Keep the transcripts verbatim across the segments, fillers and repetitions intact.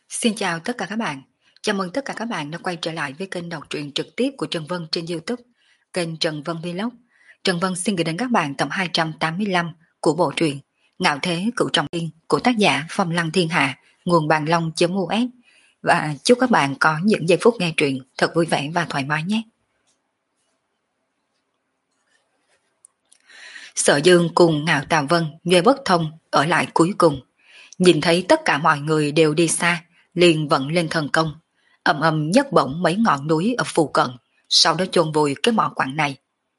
Xin chào tất cả các bạn. Chào mừng tất cả các bạn đã quay trở lại với kênh đọc truyện trực tiếp của Trần Vân trên YouTube, kênh Trần Vân Vlog. Trần Vân xin gửi đến các bạn tập hai trăm tám mươi lăm của bộ truyện Ngạo Thế Cửu Trọng Thiên của tác giả Phong Lăng Thiên Hạ, nguồn bàn long.us. Và chúc các bạn có những giây phút nghe truyện thật vui vẻ và thoải mái nhé. Sở Dương cùng Ngạo Tà Vân, Nhuê Bất Thông ở lại cuối cùng. Nhìn thấy tất cả mọi người đều đi xa, liền vận lên thần công, ầm ầm nhấc bổng mấy ngọn núi ở phù cận, sau đó chôn vùi cái mỏ quặng này.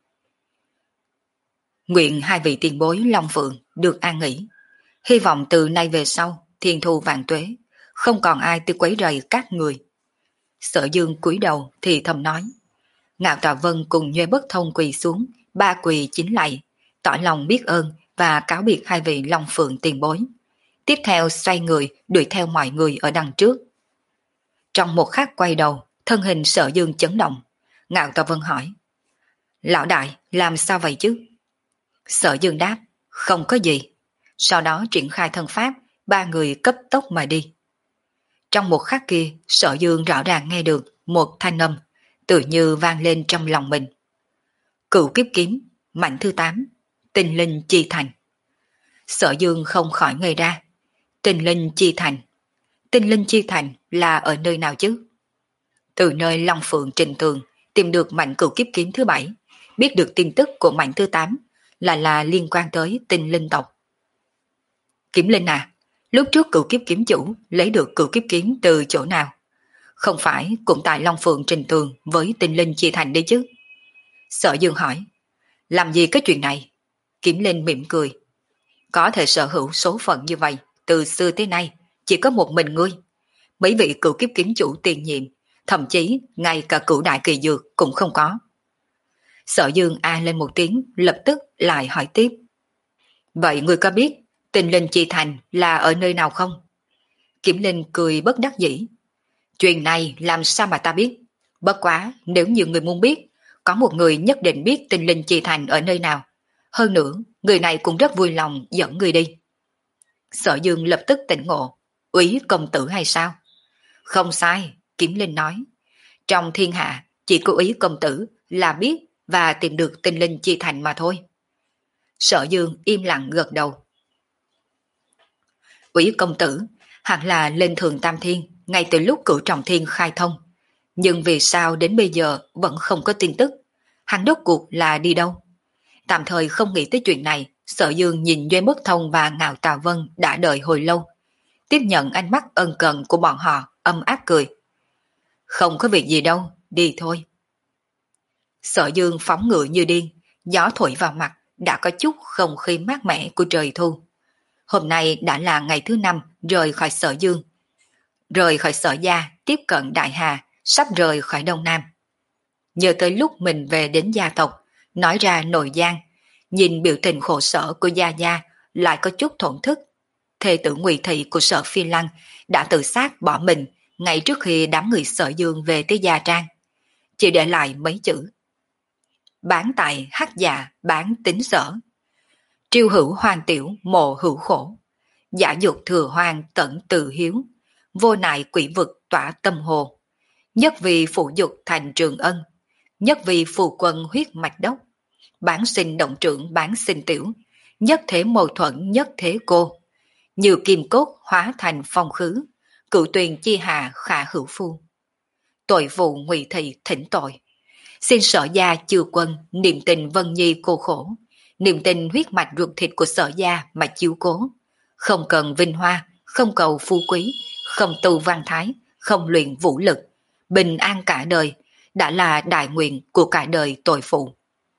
Nguyện hai vị tiền bối Long Phượng được an nghỉ, hy vọng từ nay về sau thiên thu vạn tuế, không còn ai tới quấy rầy các người. Sở Dương cúi đầu thì thầm nói. Ngạo Tà Vân cùng Nhuê Bất Thông quỳ xuống, ba quỳ chính lạy, tỏ lòng biết ơn và cáo biệt hai vị Long Phượng tiền bối. Tiếp theo xoay người đuổi theo mọi người ở đằng trước. Trong một khắc quay đầu, thân hình Sở Dương chấn động. Ngạo Tà Vân hỏi. Lão đại, làm sao vậy chứ? Sở Dương đáp, không có gì. Sau đó triển khai thân pháp, ba người cấp tốc mà đi. Trong một khắc kia, Sở Dương rõ ràng nghe được một thanh âm, tự như vang lên trong lòng mình. Cửu kiếp kiếm, mảnh thứ tám, tinh linh chi thành. Sở Dương không khỏi ngây ra. Tinh linh chi thành. Tinh linh chi thành là ở nơi nào chứ? Từ nơi Long Phượng Trình Tường tìm được mảnh cửu kiếp kiếm thứ bảy, biết được tin tức của mảnh thứ tám là là liên quan tới tinh linh tộc. Kiếm linh à, lúc trước cửu kiếp kiếm chủ lấy được cửu kiếp kiếm từ chỗ nào? Không phải cũng tại Long Phượng Trình Tường với tinh linh chi thành đi chứ? Sở Dương hỏi. Làm gì cái chuyện này? Kiếm linh mỉm cười. Có thể sở hữu số phận như vậy từ xưa tới nay chỉ có một mình ngươi. Mấy vị cửu kiếp kiếm chủ tiền nhiệm, thậm chí ngay cả cửu đại kỳ dược cũng không có. Sở Dương a lên một tiếng, lập tức lại hỏi tiếp. Vậy ngươi có biết tinh linh chi thành là ở nơi nào không? Kiếm linh cười bất đắc dĩ. Chuyện này làm sao mà ta biết? Bất quá nếu như người muốn biết, có một người nhất định biết tinh linh chi thành ở nơi nào. Hơn nữa, người này cũng rất vui lòng dẫn người đi. Sở Dương lập tức tỉnh ngộ. Úy công tử hay sao? Không sai, Kiếm Linh nói. Trong thiên hạ, chỉ có Úy công tử là biết và tìm được tinh linh chi thành mà thôi. Sở Dương im lặng gật đầu. Úy công tử hẳn là lên thường tam thiên ngay từ lúc cửu trọng thiên khai thông. Nhưng vì sao đến bây giờ vẫn không có tin tức? Hắn đốt cuộc là đi đâu? Tạm thời không nghĩ tới chuyện này, Sở Dương nhìn Duy Bất Thông và Ngạo Tà Vân đã đợi hồi lâu. Tiếp nhận ánh mắt ân cần của bọn họ, âm áp cười. Không có việc gì đâu, đi thôi. Sở Dương phóng ngựa như điên, gió thổi vào mặt, đã có chút không khí mát mẻ của trời thu. Hôm nay đã là ngày thứ năm rời khỏi Sở Dương. Rời khỏi Sở Gia, tiếp cận Đại Hà, sắp rời khỏi Đông Nam. Nhớ tới lúc mình về đến gia tộc, nói ra nội gian, nhìn biểu tình khổ sở của Gia Gia lại có chút thổn thức. Thê tử Ngụy Thị của Sở Phi Lăng đã tự sát bỏ mình ngay trước khi đám người Sở Dương về tới Gia Trang. Chỉ để lại mấy chữ. Bán tại hắc dạ bán tính sở. Triêu hữu hoàng tiểu mộ hữu khổ. Giả dục thừa hoàng tận tự hiếu. Vô nại quỷ vực tỏa tâm hồ. Nhất vì phụ dục thành trường ân. Nhất vì phù quân huyết mạch đốc. Bán sinh động trưởng bán sinh tiểu. Nhất thế mâu thuẫn nhất thế cô. Như kim cốt hóa thành phong khứ. Cựu tuyền chi hạ khả hữu phu. Tội vụ Ngụy Thị thỉnh tội. Xin Sở Gia chư quân niềm tình Vân Nhi cô khổ. Niềm tình huyết mạch ruột thịt của Sở Gia mà chiếu cố. Không cần vinh hoa, không cầu phú quý, không tu văn thái, không luyện vũ lực. Bình an cả đời, đã là đại nguyện của cả đời tội phụ.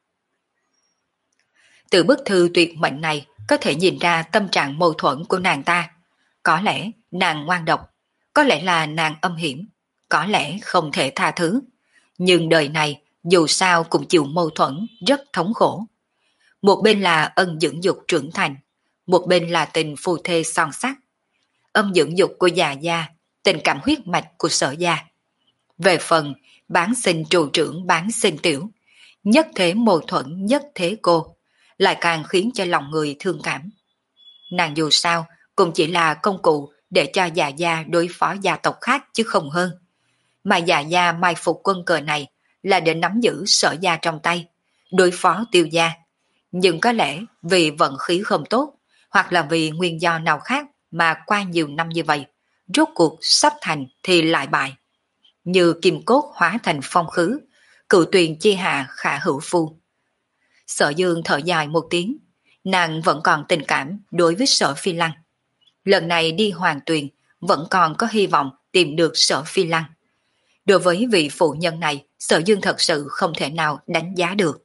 Từ bức thư tuyệt mệnh này có thể nhìn ra tâm trạng mâu thuẫn của nàng ta. Có lẽ nàng ngoan độc, có lẽ là nàng âm hiểm, có lẽ không thể tha thứ. Nhưng đời này dù sao cũng chịu mâu thuẫn rất thống khổ. Một bên là ân dưỡng dục trưởng thành, một bên là tình phù thê son sắc. Âm dưỡng dục của già gia, tình cảm huyết mạch của Sở Gia. Về phần bán sinh trụ trưởng bán sinh tiểu, nhất thế mâu thuẫn nhất thế cô, lại càng khiến cho lòng người thương cảm. Nàng dù sao cũng chỉ là công cụ để cho Dạ Gia đối phó gia tộc khác chứ không hơn. Mà Dạ Gia mai phục quân cờ này là để nắm giữ Sở Gia trong tay, đối phó Tiêu Gia. Nhưng có lẽ vì vận khí không tốt, hoặc là vì nguyên do nào khác mà qua nhiều năm như vậy, rốt cuộc sắp thành thì lại bại. Như kim cốt hóa thành phong khứ, cựu tuyền chi hạ khả hữu phu. Sở Dương thở dài một tiếng, nàng vẫn còn tình cảm đối với Sở Phi Lăng. Lần này đi Hoàng Tuyền vẫn còn có hy vọng tìm được Sở Phi Lăng. Đối với vị phụ nhân này, Sở Dương thật sự không thể nào đánh giá được.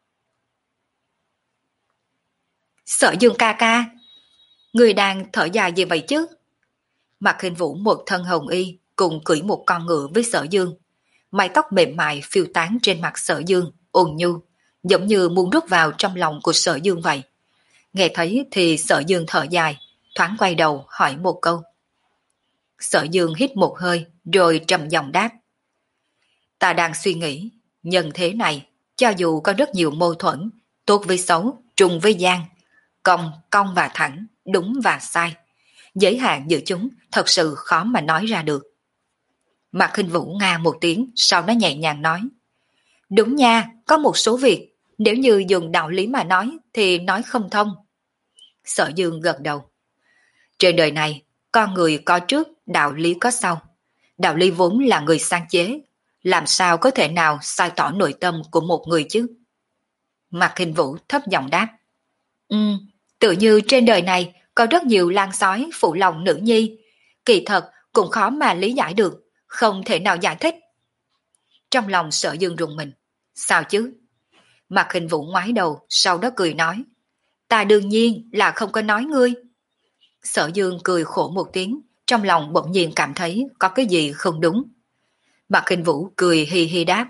Sở Dương ca ca, người đang thở dài gì vậy chứ? Mạc Hình Vũ một thân hồng y cùng cưỡi một con ngựa với Sở Dương. Mái tóc mềm mại phiêu tán trên mặt Sở Dương, ôn nhu, giống như muốn rút vào trong lòng của Sở Dương vậy. Nghe thấy thì Sở Dương thở dài, thoáng quay đầu hỏi một câu. Sở Dương hít một hơi rồi trầm giọng đáp. Ta đang suy nghĩ, nhân thế này, cho dù có rất nhiều mâu thuẫn, tốt với xấu, trùng với gian, cong, cong và thẳng, đúng và sai. Giới hạn giữa chúng thật sự khó mà nói ra được. Mạc Hình Vũ nga một tiếng, sau đó nhẹ nhàng nói. Đúng nha, có một số việc, nếu như dùng đạo lý mà nói thì nói không thông. Sở Dương gật đầu. Trên đời này, con người có trước, đạo lý có sau. Đạo lý vốn là người sáng chế, làm sao có thể nào sai tỏ nội tâm của một người chứ? Mạc Hình Vũ thấp giọng đáp. Ừ, tự như trên đời này có rất nhiều lang sói phụ lòng nữ nhi, kỳ thật cũng khó mà lý giải được, không thể nào giải thích. Trong lòng Sở Dương rùng mình. Sao chứ? Mạc Hình Vũ ngoái đầu, sau đó cười nói. Ta đương nhiên là không có nói ngươi. Sở Dương cười khổ một tiếng, trong lòng bỗng nhiên cảm thấy có cái gì không đúng. Mạc Hình Vũ cười hi hi đáp.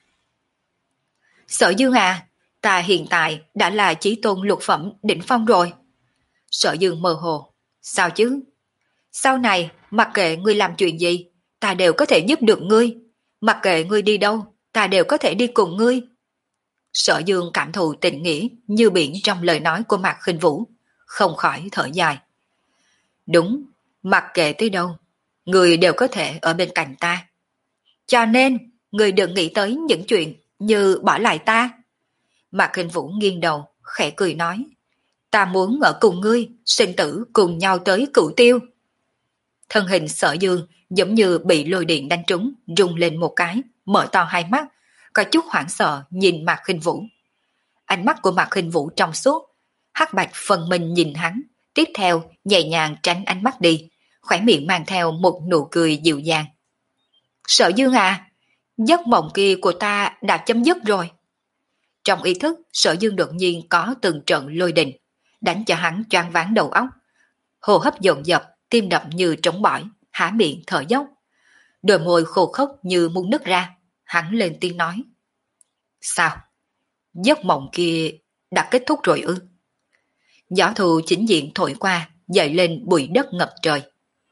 Sở Dương à, ta hiện tại đã là chí tôn lục phẩm đỉnh phong rồi. Sở Dương mơ hồ. Sao chứ? Sau này, mặc kệ ngươi làm chuyện gì, ta đều có thể giúp được ngươi. Mặc kệ ngươi đi đâu, ta đều có thể đi cùng ngươi. Sở Dương cảm thụ tình nghĩa như biển trong lời nói của Mạc Khinh Vũ, không khỏi thở dài. Đúng, mặc kệ tới đâu, người đều có thể ở bên cạnh ta. Cho nên, người đừng nghĩ tới những chuyện như bỏ lại ta. Mạc Khinh Vũ nghiêng đầu, khẽ cười nói. Ta muốn ở cùng ngươi, sinh tử cùng nhau tới Cửu Tiêu. Thân hình Sở Dương giống như bị lôi điện đánh trúng, rung lên một cái, mở to hai mắt, có chút hoảng sợ nhìn Mạc Khinh Vũ. Ánh mắt của Mạc Khinh Vũ trong suốt, hắc bạch phần mình nhìn hắn, tiếp theo nhẹ nhàng tránh ánh mắt đi, khỏe miệng mang theo một nụ cười dịu dàng. Sở Dương à, giấc mộng kia của ta đã chấm dứt rồi. Trong ý thức, Sở Dương đột nhiên có từng trận lôi đình, đánh cho hắn choáng váng đầu óc. Hô hấp dồn dập, tim đập như trống bỏi, há miệng thở dốc. Đôi môi khô khốc như muốn nứt ra, hắn lên tiếng nói. Sao? Giấc mộng kia đã kết thúc rồi ư? Gió thu chính diện thổi qua, dậy lên bụi đất ngập trời.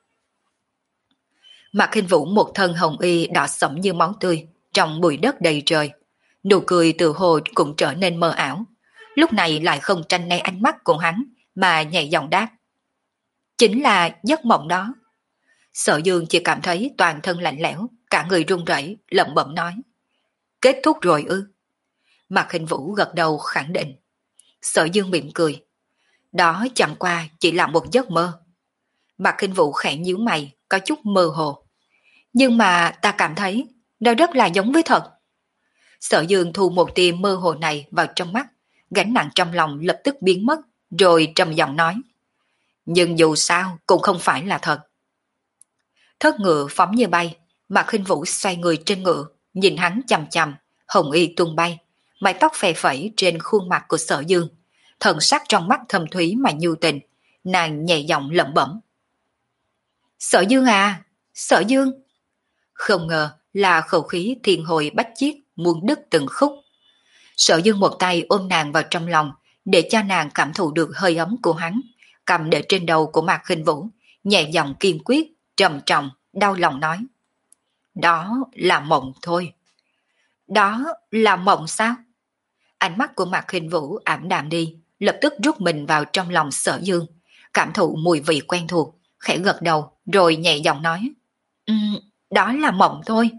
Mạc Khinh Vũ một thân hồng y đỏ sẫm như máu tươi, trong bụi đất đầy trời. Nụ cười từ hồ cũng trở nên mơ ảo. Lúc này lại không tranh né ánh mắt của hắn, mà nhẹ giọng đáp. Chính là giấc mộng đó. Sở Dương chỉ cảm thấy toàn thân lạnh lẽo, cả người run rẩy, lẩm bẩm nói. Kết thúc rồi ư? Mạc Khinh Vũ gật đầu khẳng định. Sở Dương mỉm cười. Đó chẳng qua chỉ là một giấc mơ. Mạc Khinh Vũ khẽ nhíu mày, có chút mơ hồ. Nhưng mà ta cảm thấy nó rất là giống với thật. Sở Dương thu một tia mơ hồ này vào trong mắt, gánh nặng trong lòng lập tức biến mất, rồi trầm giọng nói. Nhưng dù sao cũng không phải là thật. Thất ngựa phóng như bay, Mạc Khinh Vũ xoay người trên ngựa, nhìn hắn chằm chằm, hồng y tung bay, mái tóc phè phẩy trên khuôn mặt của Sở Dương, thần sắc trong mắt thâm thúy mà nhu tình, nàng nhẹ giọng lẩm bẩm. Sở Dương à, Sở Dương. Không ngờ là khẩu khí thiên hồi bách chiết muốn đứt từng khúc. Sở Dương một tay ôm nàng vào trong lòng, để cho nàng cảm thụ được hơi ấm của hắn, cầm để trên đầu của Mạc Khinh Vũ, nhẹ giọng kiên quyết, trầm trọng, đau lòng nói. Đó là mộng thôi. Đó là mộng sao? Ánh mắt của Mạc Khinh Vũ ảm đạm đi, lập tức rút mình vào trong lòng Sở Dương, cảm thụ mùi vị quen thuộc, khẽ gật đầu rồi nhẹ giọng nói, um, đó là mộng thôi.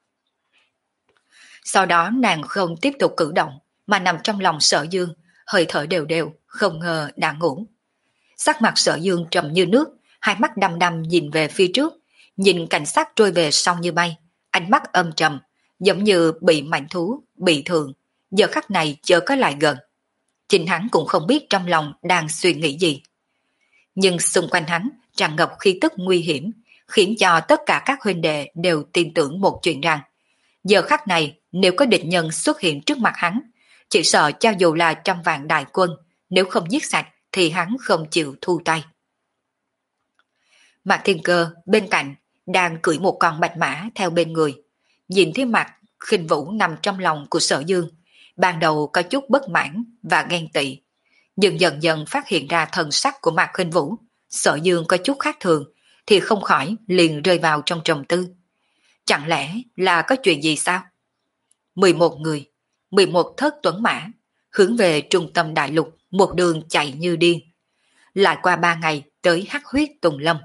Sau đó nàng không tiếp tục cử động, mà nằm trong lòng Sở Dương, hơi thở đều đều, không ngờ đã ngủ. Sắc mặt Sở Dương trầm như nước, hai mắt đăm đăm nhìn về phía trước, nhìn cảnh sát trôi về sau như bay, ánh mắt âm trầm, giống như bị mảnh thú, bị thương, giờ khắc này chợt có lại gần. Chính hắn cũng không biết trong lòng đang suy nghĩ gì. Nhưng xung quanh hắn tràn ngập khí tức nguy hiểm, khiến cho tất cả các huynh đệ đều tin tưởng một chuyện rằng, giờ khắc này nếu có địch nhân xuất hiện trước mặt hắn, chỉ sợ cho dù là trăm vạn đại quân, nếu không giết sạch thì hắn không chịu thu tay. Mạc Thiên Cơ bên cạnh đang cưỡi một con bạch mã theo bên người, nhìn thấy mặt Khinh Vũ nằm trong lòng của Sở Dương, ban đầu có chút bất mãn và ghen tị, nhưng dần dần phát hiện ra thần sắc của Mạc Khinh Vũ, Sở Dương có chút khác thường, thì không khỏi liền rơi vào trong trầm tư. Chẳng lẽ là có chuyện gì sao? mười một người, mười một thất tuấn mã, hướng về trung tâm đại lục một đường chạy như điên. Lại qua ba ngày tới Hắc Huyết Tùng Lâm.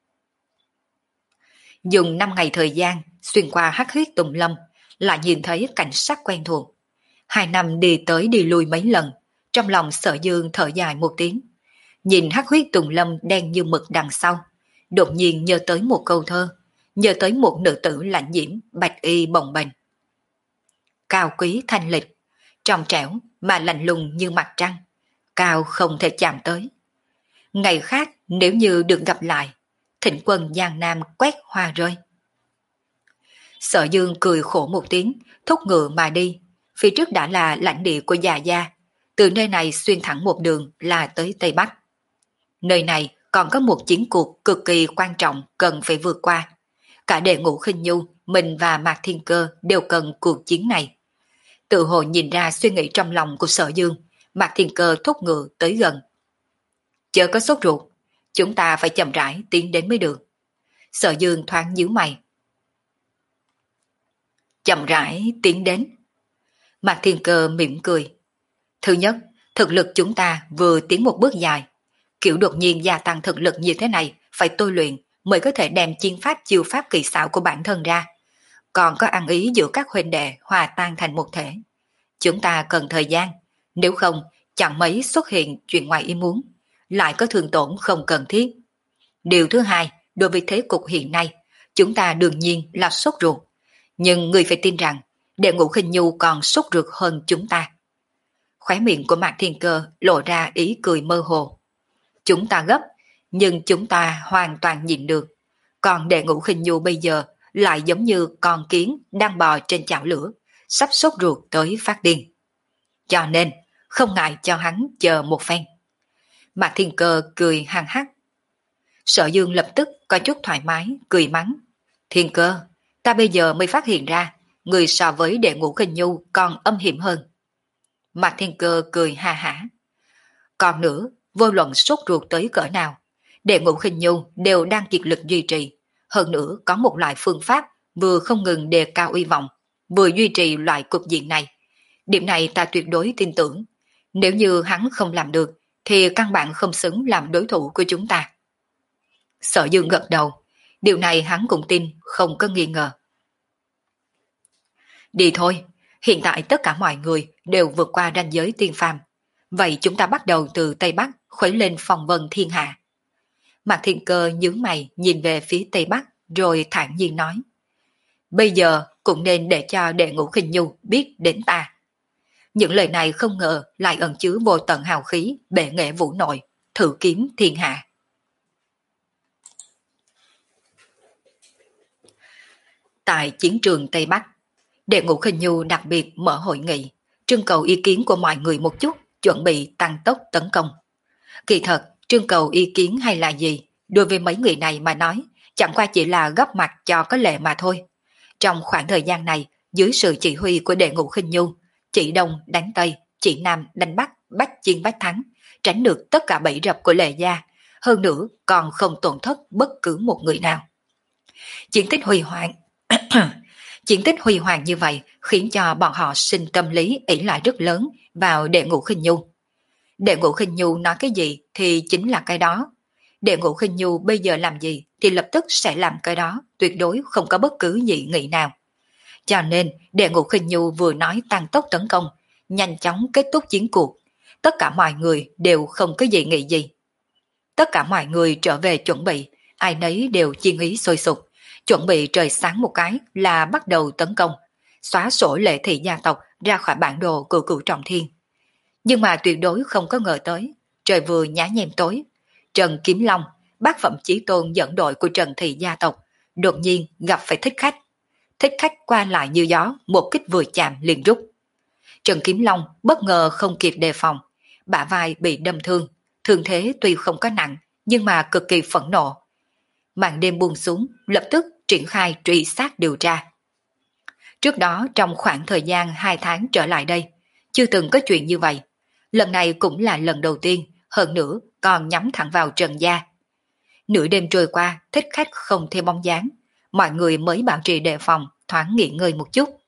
Dùng năm ngày thời gian xuyên qua Hắc Huyết Tùng Lâm, lại nhìn thấy cảnh sắc quen thuộc. Hai năm đi tới đi lui mấy lần, trong lòng Sở Dương thở dài một tiếng. Nhìn Hắc Huyết Tùng Lâm đen như mực đằng sau, đột nhiên nhớ tới một câu thơ, nhớ tới một nữ tử lạnh diễm, bạch y bồng bềnh. Cao quý thanh lịch, trong trẻo mà lạnh lùng như mặt trăng, cao không thể chạm tới. Ngày khác nếu như được gặp lại, thịnh quân Giang Nam quét hoa rơi. Sở Dương cười khổ một tiếng, thúc ngựa mà đi. Phía trước đã là lãnh địa của Già Gia, từ nơi này xuyên thẳng một đường là tới Tây Bắc. Nơi này còn có một chiến cuộc cực kỳ quan trọng cần phải vượt qua. Cả Đệ Ngũ Khinh Nhu, mình và Mạc Thiên Cơ đều cần cuộc chiến này. Tự hồ nhìn ra suy nghĩ trong lòng của Sở Dương, Mạc Thiên Cơ thúc ngựa tới gần. Chớ có sốt ruột, chúng ta phải chậm rãi tiến đến mới được. Sở Dương thoáng nhíu mày. Chậm rãi tiến đến. Mạc Thiên Cơ mỉm cười. Thứ nhất, thực lực chúng ta vừa tiến một bước dài. Kiểu đột nhiên gia tăng thực lực như thế này phải tôi luyện mới có thể đem chiến pháp chiêu pháp kỳ xảo của bản thân ra. Còn có ăn ý giữa các huynh đệ hòa tan thành một thể. Chúng ta cần thời gian, nếu không chẳng mấy xuất hiện chuyện ngoài ý muốn, lại có thương tổn không cần thiết. Điều thứ hai, đối với thế cục hiện nay, chúng ta đương nhiên là sốt ruột. Nhưng người phải tin rằng, Đệ Ngũ Khinh Nhu còn sốt ruột hơn chúng ta. Khóe miệng của Mạc Thiên Cơ lộ ra ý cười mơ hồ. Chúng ta gấp, nhưng chúng ta hoàn toàn nhịn được. Còn Đệ Ngũ Khinh Nhu bây giờ lại giống như con kiến đang bò trên chảo lửa, sắp sốt ruột tới phát điên. Cho nên, không ngại cho hắn chờ một phen. Mạc Thiên Cơ cười hăng hắc. Sở Dương lập tức có chút thoải mái, cười mắng. Thiên Cơ, ta bây giờ mới phát hiện ra, người so với Đệ Ngũ Khinh Nhu còn âm hiểm hơn. Mạc Thiên Cơ cười ha hả. Còn nữa, vô luận sốt ruột tới cỡ nào, Đệ Ngũ Khinh Nhu đều đang kiệt lực duy trì. Hơn nữa có một loại phương pháp vừa không ngừng đề cao uy vọng, vừa duy trì loại cục diện này. Điểm này ta tuyệt đối tin tưởng. Nếu như hắn không làm được, thì căn bản không xứng làm đối thủ của chúng ta. Sở Dương gật đầu. Điều này hắn cũng tin, không có nghi ngờ. Đi thôi, hiện tại tất cả mọi người đều vượt qua ranh giới tiên phàm. Vậy chúng ta bắt đầu từ Tây Bắc khuấy lên phong vân thiên hạ. Mạc Thiên Cơ nhướng mày nhìn về phía Tây Bắc rồi thản nhiên nói. Bây giờ cũng nên để cho Đệ Ngũ Khinh Nhu biết đến ta. Những lời này không ngờ lại ẩn chứa vô tận hào khí, bệ nghệ vũ nội, thử kiếm thiên hạ. Tại chiến trường Tây Bắc, Đệ Ngũ Khinh Nhu đặc biệt mở hội nghị, trưng cầu ý kiến của mọi người một chút, chuẩn bị tăng tốc tấn công. Kỳ thật, trưng cầu ý kiến hay là gì, đối với mấy người này mà nói, chẳng qua chỉ là góp mặt cho có lệ mà thôi. Trong khoảng thời gian này, dưới sự chỉ huy của Đệ Ngũ Khinh Nhu, chỉ Đông đánh Tây, chỉ Nam đánh Bắc, bách chiến bách thắng, tránh được tất cả bẫy rập của Lệ Gia, hơn nữa còn không tổn thất bất cứ một người nào. Chiến tích huy hoàng Chiến tích huy hoàng như vậy khiến cho bọn họ sinh tâm lý ỷ lại rất lớn vào Đệ Ngũ Khinh Nhu. Đệ Ngũ Khinh Nhu nói cái gì thì chính là cái đó. Đệ Ngũ Khinh Nhu bây giờ làm gì thì lập tức sẽ làm cái đó, tuyệt đối không có bất cứ dị nghị nào. Cho nên Đệ Ngũ Khinh Nhu vừa nói tăng tốc tấn công, nhanh chóng kết thúc chiến cuộc. Tất cả mọi người đều không có dị nghị gì. Tất cả mọi người trở về chuẩn bị, ai nấy đều chiên ý sôi sục, chuẩn bị trời sáng một cái là bắt đầu tấn công, xóa sổ Lệ Thị gia tộc ra khỏi bản đồ của Cửu Trọng Thiên. Nhưng mà tuyệt đối không có ngờ tới, trời vừa nhá nhem tối, Trần Kiếm Long, bác phẩm chí tôn dẫn đội của Trần Thị gia tộc, đột nhiên gặp phải thích khách. Thích khách qua lại như gió, một kích vừa chạm liền rút. Trần Kiếm Long bất ngờ không kịp đề phòng, bả vai bị đâm thương, thương thế tuy không có nặng, nhưng mà cực kỳ phẫn nộ. Màn đêm buông xuống, lập tức triển khai truy sát điều tra. Trước đó trong khoảng thời gian hai tháng trở lại đây, chưa từng có chuyện như vậy. Lần này cũng là lần đầu tiên, hơn nữa còn nhắm thẳng vào Trần gia. Nửa đêm trôi qua, thích khách không thêm bóng dáng, mọi người mới bảo trì đề phòng, thoáng nghỉ ngơi một chút.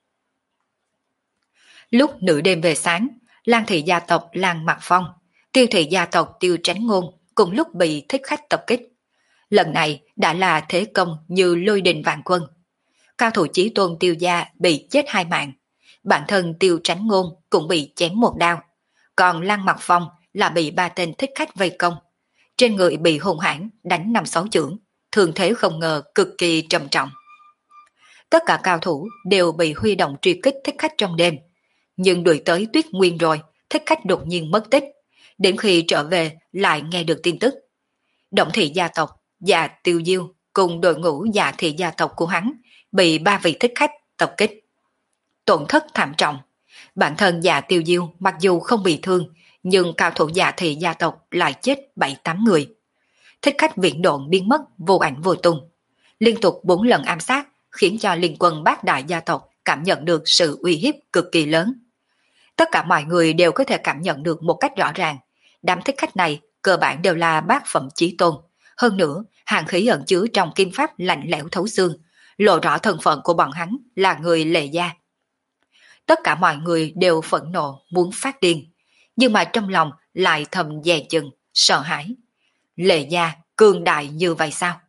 Lúc nửa đêm về sáng, Lan Thị gia tộc Lan Mặc Phong, Tiêu Thị gia tộc Tiêu Tránh Ngôn cùng lúc bị thích khách tập kích. Lần này đã là thế công như lôi đình vạn quân. Cao thủ chí tôn Tiêu gia bị chết hai mạng, bản thân Tiêu Tránh Ngôn cũng bị chém một đao, còn Lan Mặc Phong là bị ba tên thích khách vây công. Trên người bị hung hãn đánh năm sáu chưởng, thương thế không ngờ cực kỳ trầm trọng. Tất cả cao thủ đều bị huy động truy kích thích khách trong đêm, nhưng đuổi tới Tuyết Nguyên rồi, thích khách đột nhiên mất tích. Đến khi trở về lại nghe được tin tức. Động Thị gia tộc, Dạ Tiêu Diêu cùng đội ngũ Dạ Thị gia tộc của hắn bị ba vị thích khách tập kích. Tổn thất thảm trọng. Bản thân Dạ Tiêu Diêu mặc dù không bị thương, nhưng cao thủ Dạ Thị gia tộc lại chết bảy tám người. Thích khách viễn độn biến mất vô ảnh vô tung. Liên tục bốn lần ám sát khiến cho liên quân bát đại gia tộc cảm nhận được sự uy hiếp cực kỳ lớn. Tất cả mọi người đều có thể cảm nhận được một cách rõ ràng, đám thích khách này cơ bản đều là bát phẩm chí tôn. Hơn nữa, hàn khí ẩn chứa trong kim pháp lạnh lẽo thấu xương, lộ rõ thân phận của bọn hắn là người Lệ gia. Tất cả mọi người đều phẫn nộ muốn phát điên, nhưng mà trong lòng lại thầm dè chừng, sợ hãi. Lệ gia cường đại như vậy sao?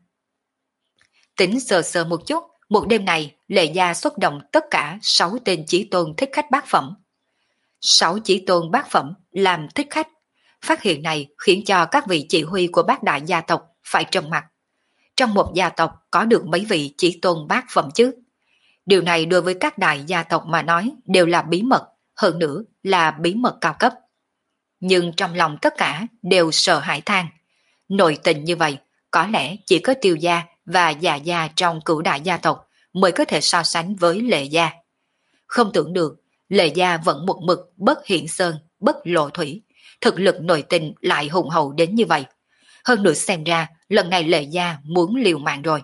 Tính sờ sờ một chút, một đêm này Lệ gia xuất động tất cả sáu tên chí tôn thích khách bát phẩm. Sáu chí tôn bát phẩm làm thích khách. Phát hiện này khiến cho các vị chỉ huy của bát đại gia tộc phải trầm mặt. Trong một gia tộc có được mấy vị chí tôn bát phẩm chứ? Điều này đối với các đại gia tộc mà nói đều là bí mật, hơn nữa là bí mật cao cấp. Nhưng trong lòng tất cả đều sợ hãi than. Nội tình như vậy, có lẽ chỉ có Tiêu gia và Dạ gia trong cửu đại gia tộc mới có thể so sánh với Lệ gia. Không tưởng được, Lệ gia vẫn một mực bất hiện sơn, bất lộ thủy, thực lực nội tình lại hùng hậu đến như vậy. Hơn nữa xem ra, lần này Lệ gia muốn liều mạng rồi.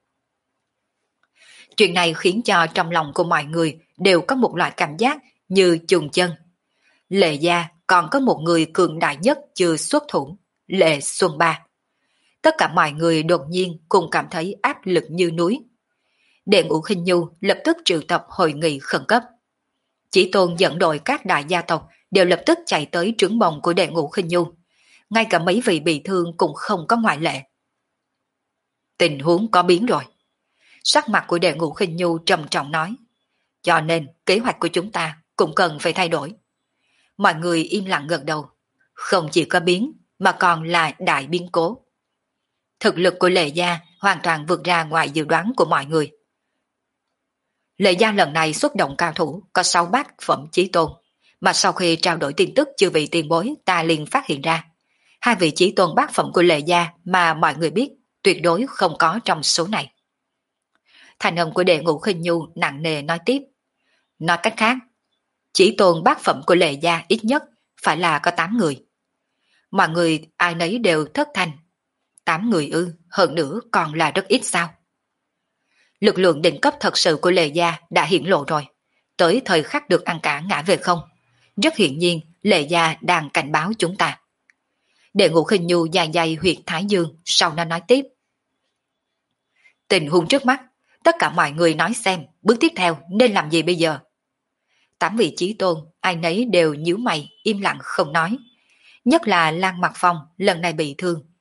Chuyện này khiến cho trong lòng của mọi người đều có một loại cảm giác như chùng chân. Lệ gia còn có một người cường đại nhất chưa xuất thủ, Lệ Xuân Ba. Tất cả mọi người đột nhiên cùng cảm thấy áp lực như núi. Đệ Ngũ Khinh Nhu lập tức triệu tập hội nghị khẩn cấp. Chỉ Tôn dẫn đội các đại gia tộc đều lập tức chạy tới trướng bồng của Đệ Ngũ Khinh Nhu. Ngay cả mấy vị bị thương cũng không có ngoại lệ. Tình huống có biến rồi. Sắc mặt của Đệ Ngũ Khinh Nhu trầm trọng nói. Cho nên kế hoạch của chúng ta cũng cần phải thay đổi. Mọi người im lặng gật đầu. Không chỉ có biến mà còn là đại biến cố. Thực lực của Lệ gia hoàn toàn vượt ra ngoài dự đoán của mọi người. Lệ gia lần này xuất động cao thủ có sáu bát phẩm chí tôn, mà sau khi trao đổi tin tức chưa vị tiền bối ta liền phát hiện ra. Hai vị chí tôn bát phẩm của Lệ gia mà mọi người biết tuyệt đối không có trong số này. Thành âm của Đệ Ngũ Khinh Nhu nặng nề nói tiếp. Nói cách khác, chí tôn bát phẩm của Lệ gia ít nhất phải là có tám người. Mọi người ai nấy đều thất thanh. Tám người ư, hơn nữa còn là rất ít sao? Lực lượng đỉnh cấp thật sự của Lệ gia đã hiển lộ rồi. Tới thời khắc được ăn cả ngã về không. Rất hiển nhiên Lệ gia đang cảnh báo chúng ta. Đệ Ngũ Khinh Nhu dài dài huyệt thái dương, sau nó nói tiếp. Tình huống trước mắt, tất cả mọi người nói xem bước tiếp theo nên làm gì bây giờ. Tám vị chí tôn, ai nấy đều nhíu mày, im lặng không nói. Nhất là Lan Mặc Phong lần này bị thương,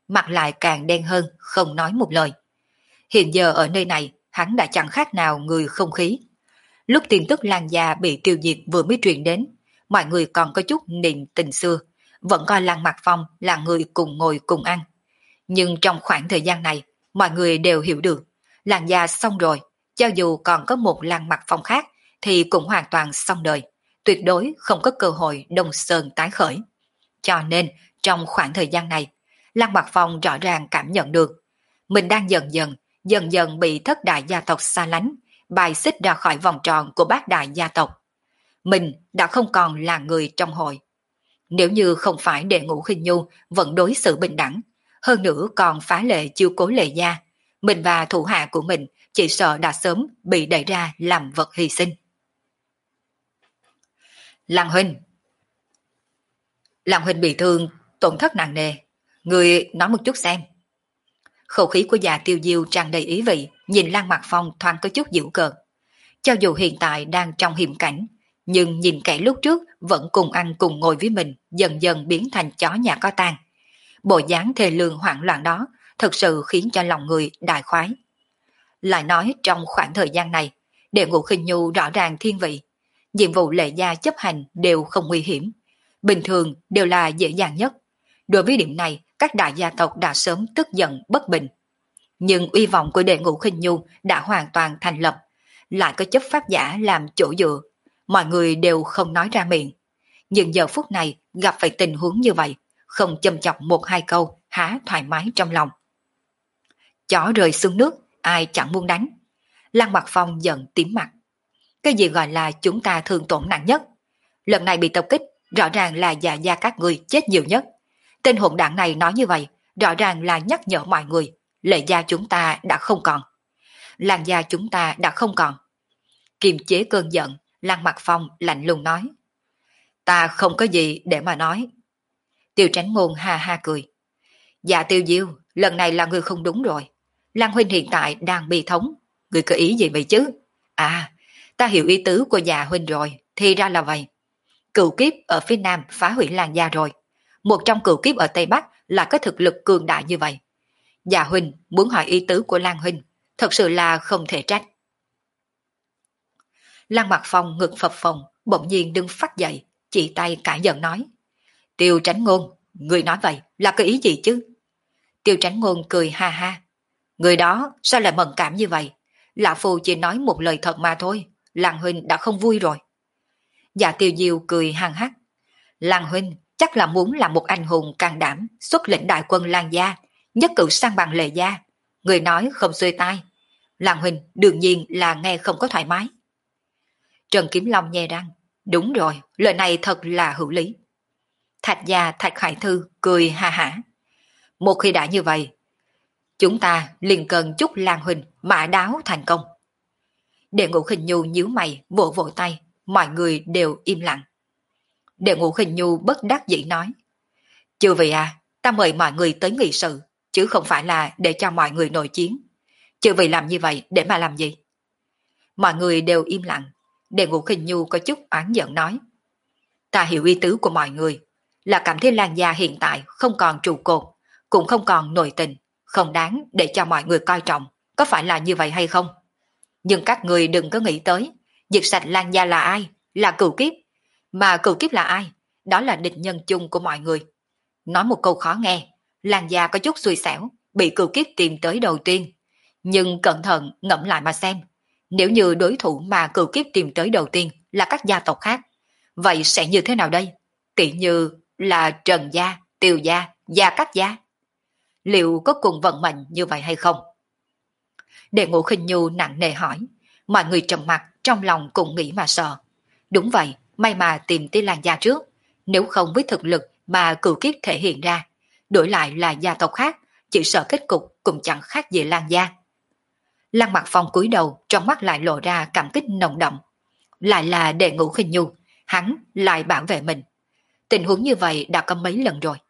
mặt lại càng đen hơn, không nói một lời. Hiện giờ ở nơi này, hắn đã chẳng khác nào người không khí. Lúc tin tức Lan Gia bị tiêu diệt vừa mới truyền đến, mọi người còn có chút niềm tình xưa, vẫn coi Lan Mặc Phong là người cùng ngồi cùng ăn. Nhưng trong khoảng thời gian này, mọi người đều hiểu được, Lan Gia xong rồi, cho dù còn có một Lan Mặc Phong khác, thì cũng hoàn toàn xong đời, tuyệt đối không có cơ hội Đông Sơn tái khởi. Cho nên, trong khoảng thời gian này, Lan Mặc Phong rõ ràng cảm nhận được, mình đang dần dần, dần dần bị thất đại gia tộc xa lánh, bài xích ra khỏi vòng tròn của bát đại gia tộc. Mình đã không còn là người trong hội. Nếu như không phải Đệ Ngũ Khinh Nhu vẫn đối xử bình đẳng, hơn nữa còn phá lệ chiêu cố Lệ Gia, mình và thủ hạ của mình chỉ sợ đã sớm bị đẩy ra làm vật hy sinh. Lăng huynh, Lăng huynh bị thương, tổn thất nặng nề, người nói một chút xem. Khẩu khí của già Tiêu Diêu tràn đầy ý vị, nhìn Lan Mặc Phong thoáng có chút giễu cợt. Cho dù hiện tại đang trong hiểm cảnh, nhưng nhìn kẻ lúc trước vẫn cùng ăn cùng ngồi với mình dần dần biến thành chó nhà có tang. Bộ dáng thê lương hoảng loạn đó thực sự khiến cho lòng người đại khoái. Lại nói trong khoảng thời gian này, Đệ Ngũ Khinh Nhu rõ ràng thiên vị, nhiệm vụ Lệ Gia chấp hành đều không nguy hiểm, bình thường đều là dễ dàng nhất. Đối với điểm này, các đại gia tộc đã sớm tức giận bất bình. Nhưng uy vọng của Đệ Ngũ Khinh Nhu đã hoàn toàn thành lập, lại có chấp pháp giả làm chỗ dựa, mọi người đều không nói ra miệng. Nhưng giờ phút này gặp phải tình huống như vậy, không châm chọc một hai câu, há thoải mái trong lòng. Chó rơi xuống nước, ai chẳng muốn đánh. Lăng Mặc Phong giận tím mặt. Cái gì gọi là chúng ta thương tổn nặng nhất? Lần này bị tập kích, rõ ràng là Dạ gia các người chết nhiều nhất. Tên hỗn đảng này nói như vậy, rõ ràng là nhắc nhở mọi người, Lệ gia chúng ta đã không còn. Lan gia chúng ta đã không còn. Kiềm chế cơn giận, Lăng Mặc Phong lạnh lùng nói. Ta không có gì để mà nói. Tiêu Tránh Ngôn ha ha cười. Dạ Tiêu Diêu, lần này là người không đúng rồi. Lan huynh hiện tại đang bi thống. Người có ý gì vậy chứ? À, ta hiểu ý tứ của dạ huynh rồi. Thì ra là vậy. Cựu kiếp ở phía Nam phá hủy Lan gia rồi. Một trong cựu kiếp ở Tây Bắc là có thực lực cường đại như vậy. Dạ huynh muốn hỏi ý tứ của Lan huynh, thật sự là không thể trách. Lan Mặc Phong ngực phập phồng, bỗng nhiên đứng phát dậy, chỉ tay cả giận nói. Tiêu Tránh Ngôn, người nói vậy là có ý gì chứ? Tiêu Tránh Ngôn cười ha ha. Người đó sao lại mẫn cảm như vậy? Lão Phu chỉ nói một lời thật mà thôi, Lan huynh đã không vui rồi. Dạ Tiêu Diêu cười hăng hắc. Lan huynh chắc là muốn làm một anh hùng can đảm xuất lĩnh đại quân Lan gia, nhất cử sang bằng Lệ gia. Người nói không xuôi tai. Lan huynh đương nhiên là nghe không có thoải mái. Trần Kiếm Long nhe răng. Đúng rồi, lời này thật là hữu lý. Thạch gia Thạch Khải Thư cười ha hả. Một khi đã như vậy, chúng ta liền cần chúc Lan huynh mã đáo thành công. Đệ Ngũ Khinh Nhu nhíu mày, vỗ vỗ tay, mọi người đều im lặng. Đệ Ngũ Khinh Nhu bất đắc dĩ nói. Chư vị à, ta mời mọi người tới nghị sự, chứ không phải là để cho mọi người nội chiến. Chư vị làm như vậy để mà làm gì? Mọi người đều im lặng. Đệ Ngũ Khinh Nhu có chút oán giận nói. Ta hiểu ý tứ của mọi người, là cảm thấy Lan gia hiện tại không còn trụ cột, cũng không còn nội tình, không đáng để cho mọi người coi trọng, có phải là như vậy hay không? Nhưng các người đừng có nghĩ tới, diệt sạch Lan gia là ai? Là cửu kiếp. Mà cửu kiếp là ai? Đó là địch nhân chung của mọi người. Nói một câu khó nghe, Lan gia có chút xui xẻo, bị cửu kiếp tìm tới đầu tiên. Nhưng cẩn thận ngẫm lại mà xem, nếu như đối thủ mà cửu kiếp tìm tới đầu tiên là các gia tộc khác, vậy sẽ như thế nào đây? Tỷ như là Trần gia, Tiêu gia, Gia Cát gia. Liệu có cùng vận mệnh như vậy hay không? Đệ Ngũ Khinh Nhu nặng nề hỏi, mọi người trầm mặt trong lòng cũng nghĩ mà sợ. Đúng vậy, may mà tìm tới Lan gia trước, nếu không với thực lực mà cửu kiếp thể hiện ra, đổi lại là gia tộc khác, chỉ sợ kết cục cũng chẳng khác gì Lan gia. Lăng Mặc Phong cúi đầu, trong mắt lại lộ ra cảm kích nồng đậm. Lại là Đệ Ngũ Khinh Nhu, hắn lại bảo vệ mình. Tình huống như vậy đã có mấy lần rồi.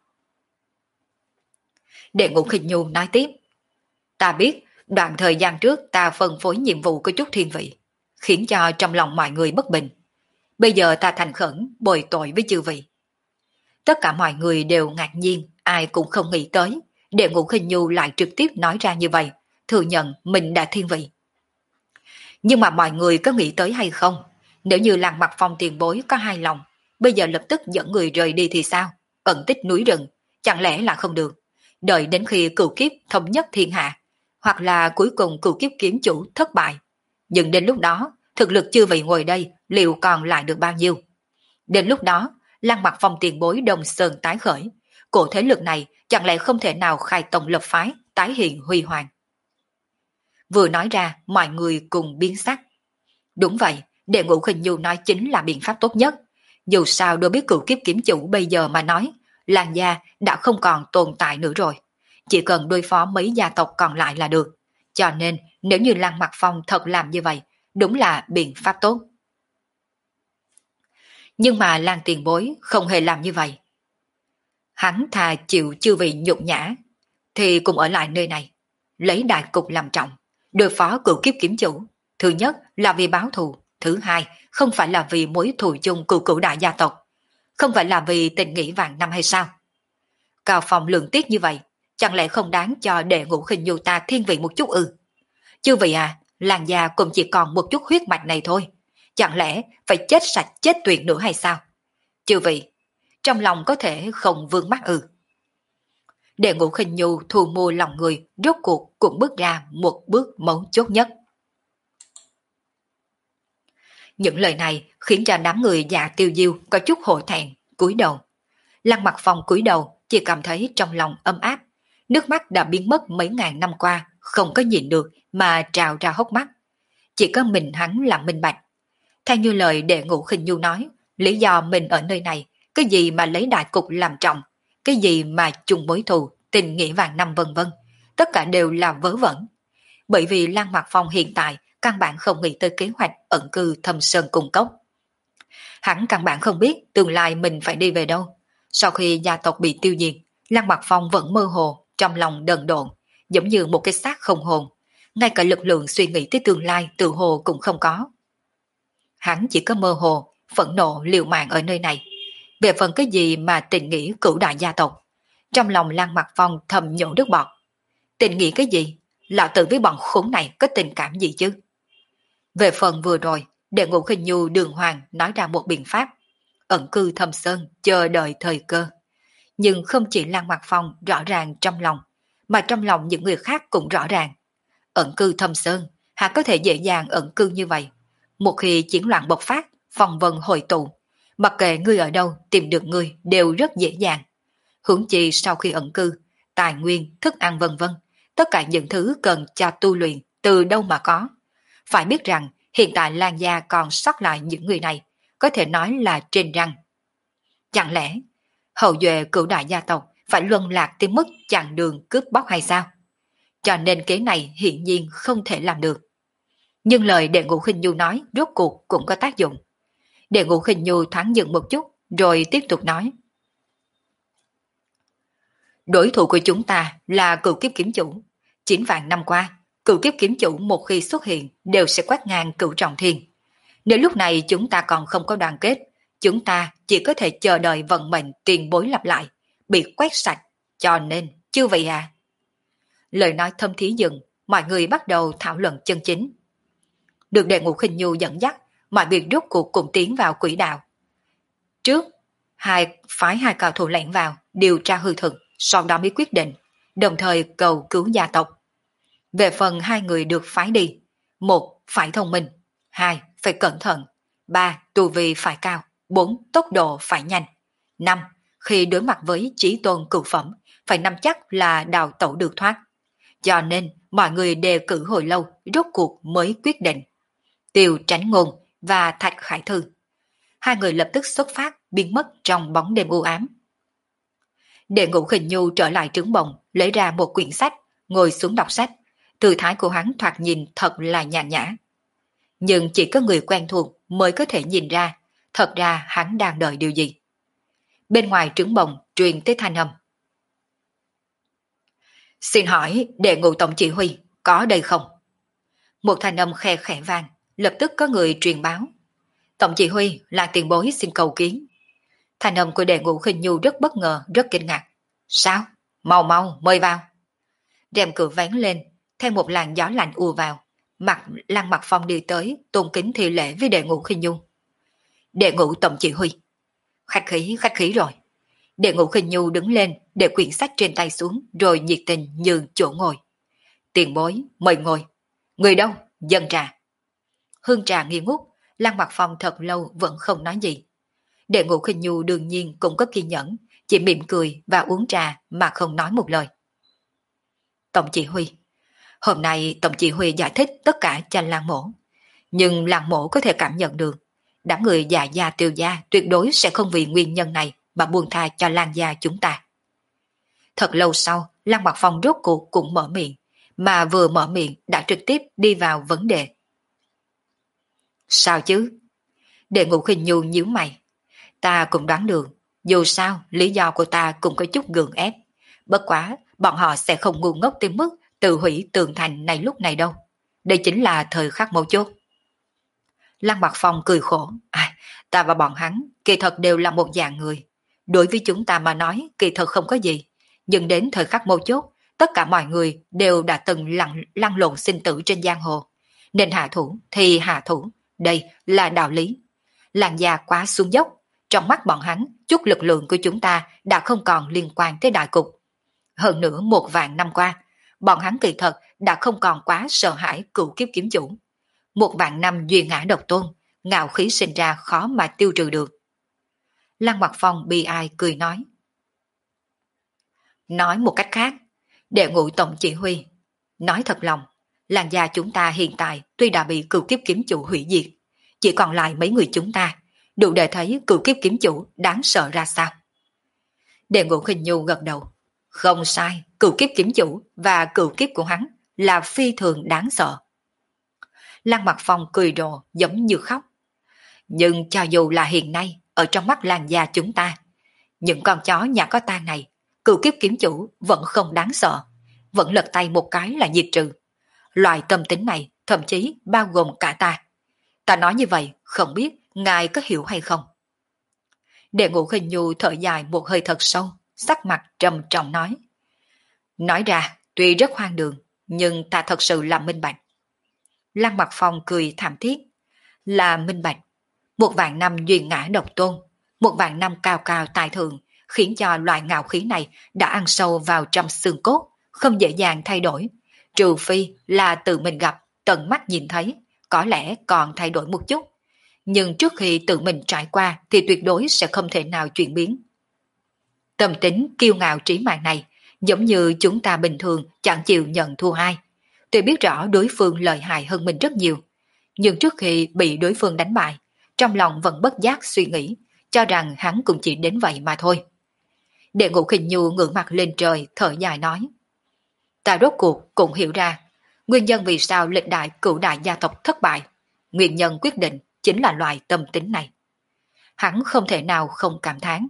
Đệ Ngũ Khinh Nhu nói tiếp. Ta biết, đoạn thời gian trước ta phân phối nhiệm vụ có chút thiên vị, khiến cho trong lòng mọi người bất bình. Bây giờ ta thành khẩn bồi tội với chư vị. Tất cả mọi người đều ngạc nhiên, ai cũng không nghĩ tới. Đệ Ngũ Khinh Nhu lại trực tiếp nói ra như vậy, thừa nhận mình đã thiên vị. Nhưng mà mọi người có nghĩ tới hay không? Nếu như Lăng Mặt Phong tiền bối có hai lòng, bây giờ lập tức dẫn người rời đi thì sao? Ẩn tích núi rừng, chẳng lẽ là không được? Đợi đến khi cửu kiếp thống nhất thiên hạ, hoặc là cuối cùng cửu kiếp kiếm chủ thất bại. Nhưng đến lúc đó, thực lực chư vị ngồi đây liệu còn lại được bao nhiêu? Đến lúc đó, Lăng Mặt Phong tiền bối Đông Sơn tái khởi, cổ thế lực này chẳng lẽ không thể nào khai tông lập phái, tái hiện huy hoàng? Vừa nói ra, mọi người cùng biến sắc. Đúng vậy, Đệ Ngũ Khinh Nhu nói chính là biện pháp tốt nhất. Dù sao đối với cửu kiếp kiếm chủ bây giờ mà nói, Lan gia đã không còn tồn tại nữa rồi. Chỉ cần đối phó mấy gia tộc còn lại là được. Cho nên, nếu như Lăng Mặt Phong thật làm như vậy, đúng là biện pháp tốt. Nhưng mà Lan tiền bối không hề làm như vậy. Hắn thà chịu chư vị nhục nhã, thì cùng ở lại nơi này, lấy đại cục làm trọng, đối phó cửu kiếp kiếm chủ. Thứ nhất là vì báo thù, thứ hai không phải là vì mối thù chung cửu cửu đại gia tộc, không phải là vì tình nghĩa vàng năm hay sao? Cao Phong lượng tiếc như vậy, chẳng lẽ không đáng cho Đệ Ngũ Khinh Nhu ta thiên vị một chút ư? Chứ vậy à, làng già cũng chỉ còn một chút huyết mạch này thôi, chẳng lẽ phải chết sạch chết tuyệt nữa hay sao? Chứ vậy, trong lòng có thể không vương mắc ư? Đệ Ngũ Khinh Nhu thu mua lòng người, rốt cuộc cũng bước ra một bước mấu chốt nhất. Những lời này khiến cho đám người già Tiêu Diêu có chút hổ thẹn, cúi đầu. Lăng Mặt Phong cúi đầu, chỉ cảm thấy trong lòng ấm áp, nước mắt đã biến mất mấy ngàn năm qua, không có nhìn được mà trào ra hốc mắt. Chỉ có mình hắn là minh bạch. Theo như lời Đệ Ngũ Khinh Nhu nói, lý do mình ở nơi này, cái gì mà lấy đại cục làm trọng, cái gì mà chung mối thù, tình nghĩa vàng năm vân vân, tất cả đều là vớ vẩn. Bởi vì Lăng Mặt Phong hiện tại căn bản không nghĩ tới kế hoạch ẩn cư Thâm Sơn Cung Cốc. Hắn căn bản không biết tương lai mình phải đi về đâu. Sau khi gia tộc bị tiêu diệt, Lăng Mặt Phong vẫn mơ hồ, trong lòng đần độn, giống như một cái xác không hồn. Ngay cả lực lượng suy nghĩ tới tương lai tự hồ cũng không có. Hắn chỉ có mơ hồ, phẫn nộ liều mạng ở nơi này. Về phần cái gì mà tình nghĩa cửu đại gia tộc, trong lòng Lăng Mặt Phong thầm nhổ nước bọt. Tình nghĩa cái gì? Lão tử với bọn khốn này có tình cảm gì chứ? Về phần vừa rồi, Đệ Ngũ Khinh Nhu đường hoàng nói ra một biện pháp, ẩn cư Thâm Sơn chờ đợi thời cơ. Nhưng không chỉ Lăng Mặt Phong rõ ràng trong lòng, mà trong lòng những người khác cũng rõ ràng. Ẩn cư Thâm Sơn, hả có thể dễ dàng ẩn cư như vậy? Một khi chiến loạn bộc phát, phong vân hội tụ, mặc kệ ngươi ở đâu tìm được ngươi đều rất dễ dàng. Huống chi sau khi ẩn cư, tài nguyên, thức ăn vân vân, tất cả những thứ cần cho tu luyện từ đâu mà có. Phải biết rằng hiện tại Lan gia còn sót lại những người này, có thể nói là trên răng. Chẳng lẽ hậu duệ cửu đại gia tộc phải luân lạc tới mức chặn đường cướp bóc hay sao? Cho nên kế này hiển nhiên không thể làm được. Nhưng lời Đệ Ngũ Khinh Nhu nói rốt cuộc cũng có tác dụng. Đệ Ngũ Khinh Nhu thoáng dừng một chút rồi tiếp tục nói. Đối thủ của chúng ta là cửu kiếp kiếm chủ. Chín vạn năm qua, cửu kiếp kiếm chủ một khi xuất hiện đều sẽ quét ngang cửu trọng thiên. Nếu lúc này chúng ta còn không có đoàn kết, chúng ta chỉ có thể chờ đợi vận mệnh tiền bối lặp lại, bị quét sạch, cho nên, chưa vậy à? Lời nói thâm thí dừng, mọi người bắt đầu thảo luận chân chính. Được Đệ Ngũ Khinh Nhu dẫn dắt, mọi việc rốt cuộc cùng tiến vào quỹ đạo. Trước, hai phái hai cao thủ lẻn vào, điều tra hư thực, sau đó mới quyết định, đồng thời cầu cứu gia tộc. Về phần hai người được phái đi, một phải thông minh, hai phải cẩn thận, ba tu vi phải cao, bốn tốc độ phải nhanh, năm khi đối mặt với chí tôn cửu phẩm, phải nắm chắc là đào tẩu được thoát. Cho nên mọi người đề cử hồi lâu, rốt cuộc mới quyết định. Tiêu Tránh Ngôn và Thạch Khải Thư. Hai người lập tức xuất phát, biến mất trong bóng đêm u ám. Đệ Ngũ Khinh Nhu trở lại trướng bồng, lấy ra một quyển sách, ngồi xuống đọc sách. Thư thái của hắn thoạt nhìn thật là nhàn nhã. Nhưng chỉ có người quen thuộc mới có thể nhìn ra, thật ra hắn đang đợi điều gì. Bên ngoài trướng bồng truyền tới thanh âm. Xin hỏi Đệ Ngũ Tổng Chỉ Huy có đây không? Một thanh âm khe khẽ vang, lập tức có người truyền báo. Tổng Chỉ Huy là tiền bối xin cầu kiến. Thanh âm của Đệ Ngũ Khinh Nhu rất bất ngờ, rất kinh ngạc. Sao? Mau mau, mời vào. Rèm cửa vén lên, theo một làn gió lạnh ùa vào. Mặt Lăng Mặc Phong đi tới, tôn kính thi lễ với Đệ Ngũ Khinh Nhu. Đệ Ngũ tổng chỉ huy. Khách khí, khách khí rồi. Đệ Ngũ Khinh Nhu đứng lên, để quyển sách trên tay xuống, rồi nhiệt tình nhường chỗ ngồi. Tiền bối, mời ngồi. Người đâu? Dân trà. Hương trà nghi ngút, Lăng Mặc Phong thật lâu vẫn không nói gì. Đệ Ngũ Khinh Nhu đương nhiên cũng có kiên nhẫn, chỉ mỉm cười và uống trà mà không nói một lời. Tổng chỉ huy. Hôm nay Tổng chỉ huy giải thích tất cả cho Lăng Mỗ. Nhưng Lăng Mỗ có thể cảm nhận được, đám người già gia Tiêu gia tuyệt đối sẽ không vì nguyên nhân này mà buông tha cho Lăng gia chúng ta. Thật lâu sau, Lăng Mặc Phong rốt cuộc cũng mở miệng, mà vừa mở miệng đã trực tiếp đi vào vấn đề. Sao chứ? Đệ Ngũ Khinh Nhu nhíu mày. Ta cũng đoán được, dù sao lý do của ta cũng có chút gượng ép. Bất quá, bọn họ sẽ không ngu ngốc tới mức tự hủy tường thành này lúc này đâu. Đây chính là thời khắc mấu chốt. Lăng Mặc Phong cười khổ. À, ta và bọn hắn kỳ thật đều là một dạng người. Đối với chúng ta mà nói kỳ thật không có gì. Nhưng đến thời khắc mấu chốt, tất cả mọi người đều đã từng lăn, lăn lộn sinh tử trên giang hồ. Nên hạ thủ thì hạ thủ. Đây là đạo lý. Làn da quá xuống dốc. Trong mắt bọn hắn, chút lực lượng của chúng ta đã không còn liên quan tới đại cục. Hơn nữa một vạn năm qua, bọn hắn kỳ thật đã không còn quá sợ hãi cửu kiếp kiếm chủ. Một vạn năm duy ngã độc tôn, ngạo khí sinh ra khó mà tiêu trừ được. Lăng Mặc Phong bi ai cười nói. Nói một cách khác, Đệ Ngũ tổng chỉ huy, nói thật lòng, làn da chúng ta hiện tại tuy đã bị cửu kiếp kiếm chủ hủy diệt, chỉ còn lại mấy người chúng ta, đủ để thấy cửu kiếp kiếm chủ đáng sợ ra sao. Đệ Ngũ Khinh Nhu gật đầu. Không sai, cửu kiếp kiếm chủ và cửu kiếp của hắn là phi thường đáng sợ. Lăng Mặc Phong cười rộ giống như khóc. Nhưng cho dù là hiện nay, ở trong mắt làn da chúng ta, những con chó nhà có tang này, cửu kiếp kiếm chủ vẫn không đáng sợ, vẫn lật tay một cái là diệt trừ. Loại tâm tính này thậm chí bao gồm cả ta. Ta nói như vậy, không biết ngài có hiểu hay không? Đệ Ngũ Khinh Nhu thở dài một hơi thật sâu, sắc mặt trầm trọng nói. Nói ra, tuy rất hoang đường, nhưng ta thật sự là minh bạch. Lăng Mặc Phong cười thảm thiết. Là minh bạch. Một vạn năm duyên ngã độc tôn, một vạn năm cao cao tài thượng, khiến cho loại ngạo khí này đã ăn sâu vào trong xương cốt, không dễ dàng thay đổi. Trừ phi là tự mình gặp, tận mắt nhìn thấy, có lẽ còn thay đổi một chút. Nhưng trước khi tự mình trải qua thì tuyệt đối sẽ không thể nào chuyển biến. Tâm tính kiêu ngạo trí mạng này, giống như chúng ta bình thường chẳng chịu nhận thua ai. Tuy biết rõ đối phương lợi hại hơn mình rất nhiều, nhưng trước khi bị đối phương đánh bại, trong lòng vẫn bất giác suy nghĩ, cho rằng hắn cũng chỉ đến vậy mà thôi. Đệ Ngũ Khinh Nhu ngửa mặt lên trời thở dài nói. Ta rốt cuộc cũng hiểu ra, nguyên nhân vì sao lịch đại cửu đại gia tộc thất bại. Nguyên nhân quyết định chính là loại tâm tính này. Hắn không thể nào không cảm thán.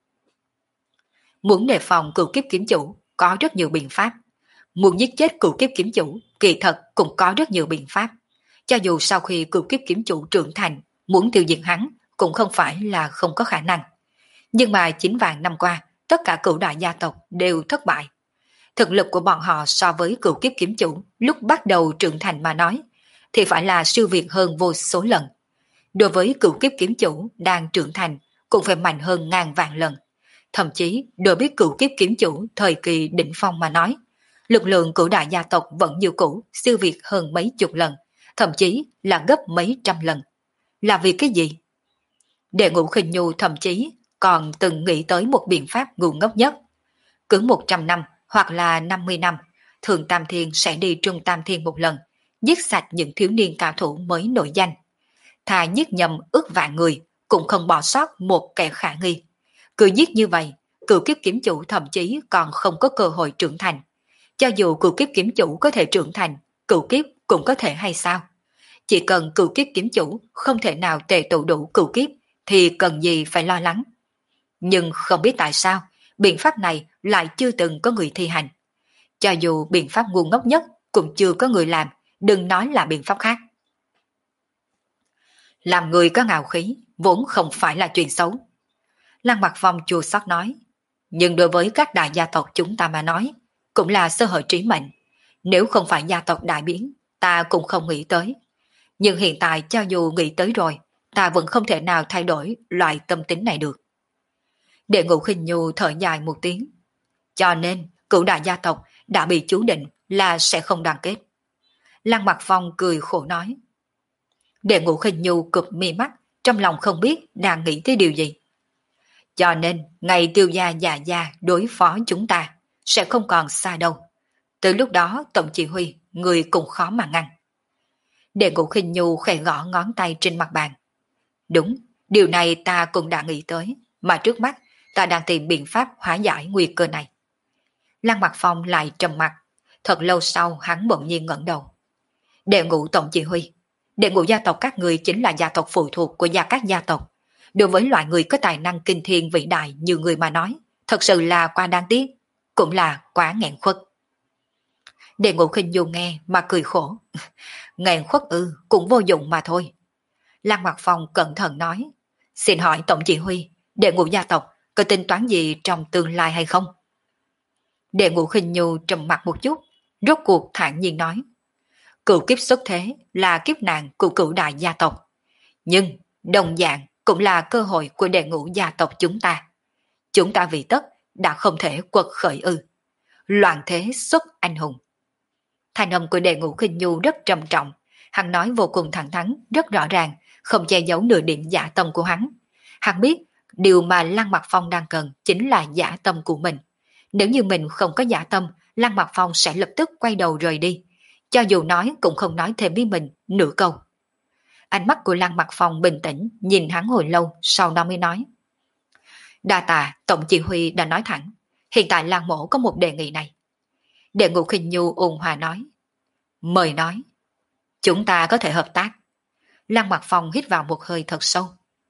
Muốn đề phòng cửu kiếp kiếm chủ có rất nhiều biện pháp. Muốn giết chết cửu kiếp kiếm chủ kỳ thật cũng có rất nhiều biện pháp. Cho dù sau khi cửu kiếp kiếm chủ trưởng thành, muốn tiêu diệt hắn cũng không phải là không có khả năng. Nhưng mà chín vạn năm qua, tất cả cửu đại gia tộc đều thất bại. Thực lực của bọn họ so với cửu kiếp kiếm chủ lúc bắt đầu trưởng thành mà nói, thì phải là siêu việt hơn vô số lần. Đối với cửu kiếp kiếm chủ đang trưởng thành, cũng phải mạnh hơn ngàn vạn lần. Thậm chí, đối với cửu kiếp kiếm chủ thời kỳ đỉnh phong mà nói, lực lượng cửu đại gia tộc vẫn như cũ, siêu việt hơn mấy chục lần, thậm chí là gấp mấy trăm lần. Là vì cái gì? Đệ Ngũ Khinh Nhu thậm chí còn từng nghĩ tới một biện pháp ngu ngốc nhất. Cứ một trăm năm hoặc là năm mươi năm, Thường Tam Thiên sẽ đi Trung Tam Thiên một lần, giết sạch những thiếu niên cao thủ mới nổi danh. Thà giết nhầm ước vạn người, cũng không bỏ sót một kẻ khả nghi. Cứ giết như vậy, cửu kiếp kiếm chủ thậm chí còn không có cơ hội trưởng thành. Cho dù cửu kiếp kiếm chủ có thể trưởng thành, cửu kiếp cũng có thể hay sao? Chỉ cần cửu kiếp kiếm chủ không thể nào tề tụ đủ cửu kiếp, thì cần gì phải lo lắng. Nhưng không biết tại sao, biện pháp này lại chưa từng có người thi hành. Cho dù biện pháp ngu ngốc nhất cũng chưa có người làm, đừng nói là biện pháp khác. Làm người có ngạo khí, vốn không phải là chuyện xấu. Lăng Mặc Phong chua xót nói. Nhưng đối với các đại gia tộc chúng ta mà nói, cũng là sơ hở trí mệnh. Nếu không phải gia tộc đại biến, ta cũng không nghĩ tới. Nhưng hiện tại cho dù nghĩ tới rồi, ta vẫn không thể nào thay đổi loại tâm tính này được. Đệ ngũ khinh nhu thở dài một tiếng. Cho nên, cửu đại gia tộc đã bị chú định là sẽ không đoàn kết. Lăng Mặc Phong cười khổ nói. Đệ ngũ khinh nhu cụp mi mắt, trong lòng không biết đang nghĩ tới điều gì. Cho nên, ngày Tiêu gia già gia đối phó chúng ta sẽ không còn xa đâu. Từ lúc đó tổng chỉ huy, người cũng khó mà ngăn. Đệ ngũ khinh nhu khẽ gõ ngón tay trên mặt bàn. Đúng, điều này ta cũng đã nghĩ tới, mà trước mắt ta đang tìm biện pháp hóa giải nguy cơ này. Lăng Mặc Phong lại trầm mặt, thật lâu sau hắn bỗng nhiên ngẩng đầu. Đệ ngũ tổng chỉ huy, đệ ngũ gia tộc các người chính là gia tộc phụ thuộc của gia các gia tộc. Đối với loại người có tài năng kinh thiên vĩ đại như người mà nói, thật sự là quá đáng tiếc, cũng là quá nghẹn khuất. Đệ ngũ khinh nhu nghe mà cười khổ. Nghẹn khuất ư, cũng vô dụng mà thôi. Lăng Mặc Phong cẩn thận nói. Xin hỏi tổng chỉ huy, đệ ngũ gia tộc có tính toán gì trong tương lai hay không? Đệ ngũ khinh nhu trầm mặt một chút, rốt cuộc thản nhiên nói. Cửu kiếp xuất thế là kiếp nạn của cửu đại gia tộc. Nhưng đồng dạng cũng là cơ hội của đệ ngũ gia tộc chúng ta. Chúng ta vì tất đã không thể quật khởi ư. Loạn thế xuất anh hùng. Thanh âm của đệ ngũ khinh nhu rất trầm trọng. Hắn nói vô cùng thẳng thắn, rất rõ ràng, không che giấu nửa điểm giả tâm của hắn. Hắn biết điều mà Lăng Mặc Phong đang cần chính là giả tâm của mình. Nếu như mình không có giả tâm, Lăng Mặc Phong sẽ lập tức quay đầu rời đi. Cho dù nói cũng không nói thêm với mình nửa câu. Ánh mắt của Lăng Mặc Phong bình tĩnh, nhìn hắn hồi lâu, sau đó mới nói. Đa tạ, tổng chỉ huy đã nói thẳng. Hiện tại Lăng mổ có một đề nghị này. Đệ ngũ khinh nhu ôn hòa nói. Mời nói. Chúng ta có thể hợp tác. Lăng Mặc Phong hít vào một hơi thật sâu.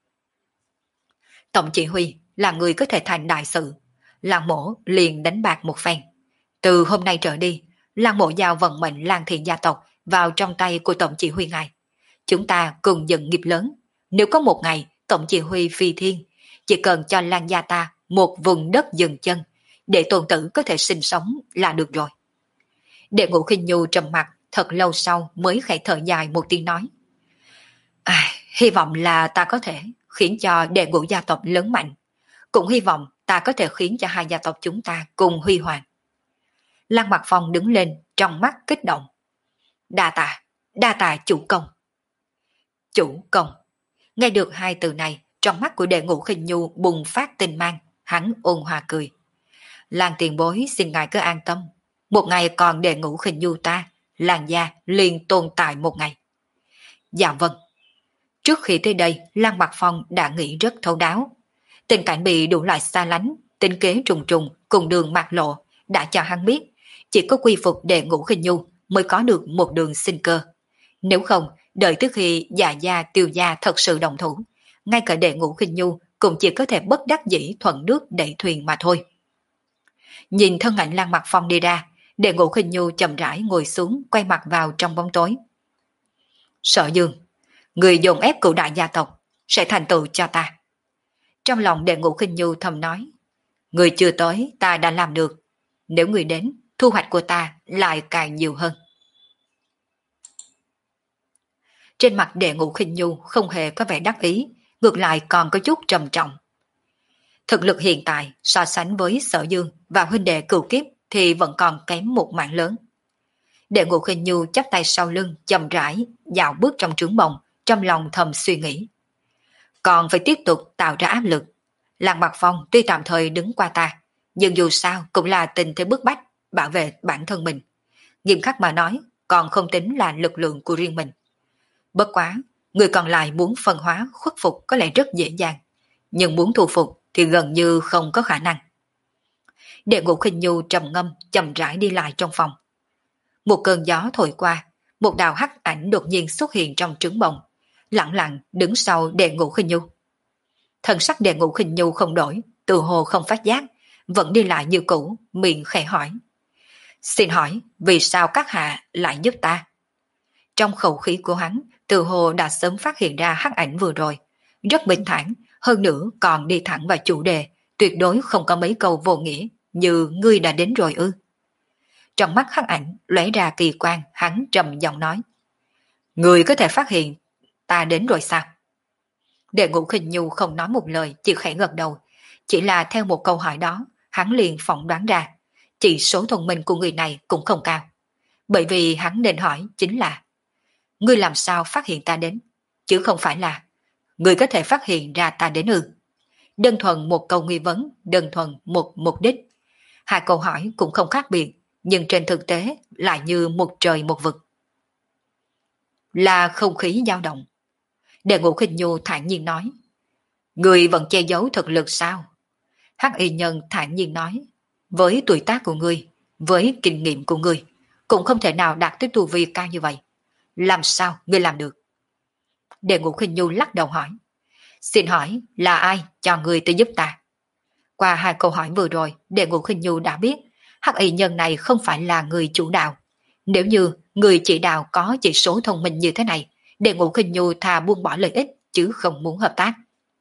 Tổng chỉ huy là người có thể thành đại sự. Lăng mổ liền đánh bạc một phen. Từ hôm nay trở đi, Lăng mổ giao vận mệnh Lang Thị gia tộc vào trong tay của tổng chỉ huy ngài. Chúng ta cùng dựng nghiệp lớn. Nếu có một ngày tổng chỉ huy phi thiên, chỉ cần cho Lang gia ta một vùng đất dừng chân, để tôn tử có thể sinh sống là được rồi. Đệ ngũ khinh nhu trầm mặt, thật lâu sau mới khẽ thở dài một tiếng nói. À, hy vọng là ta có thể khiến cho đệ ngũ gia tộc lớn mạnh. Cũng hy vọng ta có thể khiến cho hai gia tộc chúng ta cùng huy hoàng. Lăng Mặc Phong đứng lên, trong mắt kích động. Đa tạ, đa tạ chủ công. Chủ công. Nghe được hai từ này, trong mắt của đệ ngũ khinh nhu bùng phát tinh mang, hắn ôn hòa cười. Làng tiền bối xin ngài cứ an tâm. Một ngày còn đệ ngũ khinh nhu ta, làng gia liền tồn tại một ngày. Dạ vâng. Trước khi tới đây, Lăng Mặc Phong đã nghĩ rất thấu đáo. Tình cảnh bị đủ loại xa lánh, tính kế trùng trùng cùng đường mạc lộ đã cho hắn biết chỉ có quy phục đệ ngũ khinh nhu mới có được một đường sinh cơ. Nếu không, đợi tới khi già gia Tiêu gia thật sự đồng thủ, ngay cả đệ ngũ khinh nhu cũng chỉ có thể bất đắc dĩ thuận nước đẩy thuyền mà thôi. Nhìn thân ảnh Lăng Mặc Phong đi ra, đệ ngũ khinh nhu chậm rãi ngồi xuống, quay mặt vào trong bóng tối. Sở Dương, người dồn ép cửu đại gia tộc sẽ thành tựu cho ta. Trong lòng đệ ngũ khinh nhu thầm nói, người chưa tới ta đã làm được, nếu người đến, thu hoạch của ta lại càng nhiều hơn. Trên mặt đệ ngũ khinh nhu không hề có vẻ đắc ý, ngược lại còn có chút trầm trọng. Thực lực hiện tại so sánh với Sở Dương và huynh đệ cửu kiếp thì vẫn còn kém một mảng lớn. Đệ ngũ khinh nhu chắp tay sau lưng, chậm rãi dạo bước trong trướng bồng, trong lòng thầm suy nghĩ. Còn phải tiếp tục tạo ra áp lực. Lăng Mặc Phong tuy tạm thời đứng qua ta, nhưng dù sao cũng là tình thế bức bách, bảo vệ bản thân mình. Nghiêm khắc mà nói, còn không tính là lực lượng của riêng mình. Bất quá, người còn lại muốn phân hóa khuất phục có lẽ rất dễ dàng, nhưng muốn thu phục thì gần như không có khả năng. Đệ ngũ khinh nhu trầm ngâm, chậm rãi đi lại trong phòng. Một cơn gió thổi qua, một đạo hắc ảnh đột nhiên xuất hiện trong trứng bồng, lặng lặng đứng sau đệ ngũ khinh nhu. Thần sắc đệ ngũ khinh nhu không đổi, từ hồ không phát giác, vẫn đi lại như cũ, miệng khẽ hỏi. Xin hỏi, vì sao các hạ lại giúp ta? Trong khẩu khí của hắn, từ hồ đã sớm phát hiện ra hắc ảnh vừa rồi, rất bình thản, hơn nữa còn đi thẳng vào chủ đề, tuyệt đối không có mấy câu vô nghĩa như ngươi đã đến rồi ư. Trong mắt Hắc Ảnh lóe ra kỳ quan, hắn trầm giọng nói. Ngươi có thể phát hiện ta đến rồi sao? Đệ Ngũ Khinh Nhu không nói một lời, chỉ khẽ gật đầu. Chỉ là theo một câu hỏi đó, hắn liền phỏng đoán ra, chỉ số thông minh của người này cũng không cao. Bởi vì hắn nên hỏi chính là, ngươi làm sao phát hiện ta đến, chứ không phải là, ngươi có thể phát hiện ra ta đến ư. Đơn thuần một câu nghi vấn, đơn thuần một mục đích. Hai câu hỏi cũng không khác biệt, nhưng trên thực tế lại như một trời một vực. Là không khí dao động. Đệ Ngũ Khinh Nhu thản nhiên nói. Ngươi vẫn che giấu thực lực sao? Hắc Y Nhân thản nhiên nói. Với tuổi tác của ngươi, với kinh nghiệm của ngươi, cũng không thể nào đạt tới tu vi cao như vậy. Làm sao ngươi làm được? Đệ Ngũ Khinh Nhu lắc đầu hỏi. Xin hỏi là ai cho ngươi tới giúp ta? Qua hai câu hỏi vừa rồi, Đệ Ngũ Khinh Nhu đã biết Hắc Y Nhân này không phải là người chủ đạo. Nếu như người chỉ đạo có chỉ số thông minh như thế này, Đệ Ngũ Khinh Nhu thà buông bỏ lợi ích chứ không muốn hợp tác.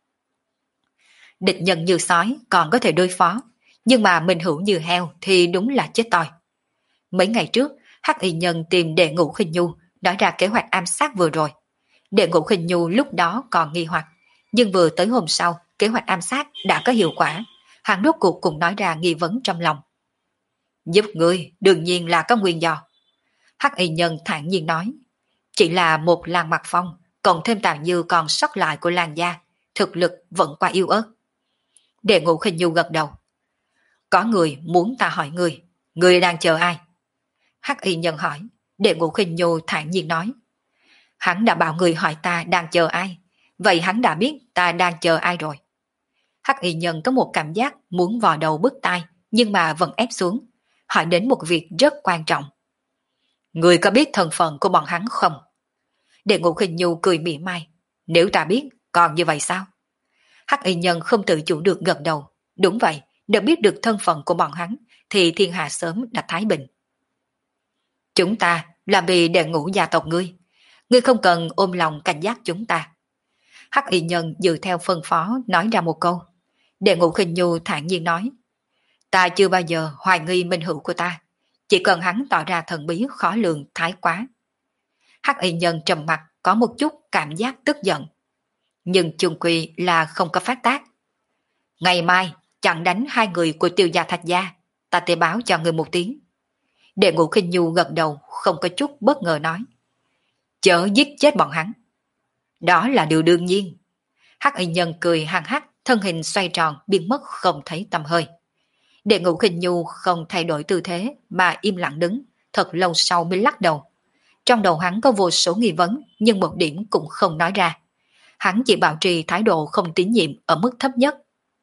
Địch nhân như sói còn có thể đối phó, nhưng mà mình hữu như heo thì đúng là chết toi. Mấy ngày trước, Hắc Y Nhân tìm Đệ Ngũ Khinh Nhu nói ra kế hoạch ám sát vừa rồi. Đệ Ngũ Khinh Nhu lúc đó còn nghi hoặc, nhưng vừa tới hôm sau, kế hoạch ám sát đã có hiệu quả. Hắn rốt cuộc cũng nói ra nghi vấn trong lòng. Giúp ngươi đương nhiên là có nguyên do. Hắc Y Nhân thản nhiên nói. Chỉ là một Lan Mặc Phong, cộng thêm Tào Như còn sót lại của Lan gia, thực lực vẫn quá yếu ớt. Đệ Ngũ Khinh Nhu gật đầu. Có người muốn ta hỏi ngươi, ngươi đang chờ ai? Hắc Y Nhân hỏi. Đệ Ngũ Khinh Nhu thản nhiên nói. Hắn đã bảo người hỏi ta đang chờ ai, vậy hắn đã biết ta đang chờ ai rồi. Hắc Y Nhân có một cảm giác muốn vò đầu bứt tai, nhưng mà vẫn ép xuống, hỏi đến một việc rất quan trọng. Người có biết thân phận của bọn hắn không? Đệ Ngũ Khinh Nhu cười mỉa mai. Nếu ta biết, còn như vậy sao? Hắc Y Nhân không tự chủ được gật đầu. Đúng vậy, nếu biết được thân phận của bọn hắn, thì thiên hạ sớm đã thái bình. Chúng ta là vì Đệ Ngũ gia tộc ngươi. Ngươi không cần ôm lòng cảnh giác chúng ta. Hắc Y Nhân dự theo phân phó nói ra một câu. Đệ Ngũ Khinh Nhu thản nhiên nói. Ta chưa bao giờ hoài nghi minh hữu của ta. Chỉ cần hắn tỏ ra thần bí khó lường thái quá. Hắc Y Nhân trầm mặt có một chút cảm giác tức giận. Nhưng chung quy là không có phát tác. Ngày mai chặn đánh hai người của Tiêu gia Thạch gia, ta tế báo cho người một tiếng. Đệ Ngũ Khinh Nhu gật đầu không có chút bất ngờ nói. Chớ giết chết bọn hắn. Đó là điều đương nhiên. Hắc Y Nhân cười hăng hắc, thân hình xoay tròn biến mất không thấy tăm hơi. Đệ Ngũ Khinh Nhu không thay đổi tư thế mà im lặng đứng, thật lâu sau mới lắc đầu. Trong đầu hắn có vô số nghi vấn, nhưng một điểm cũng không nói ra. Hắn chỉ bảo trì thái độ không tín nhiệm ở mức thấp nhất.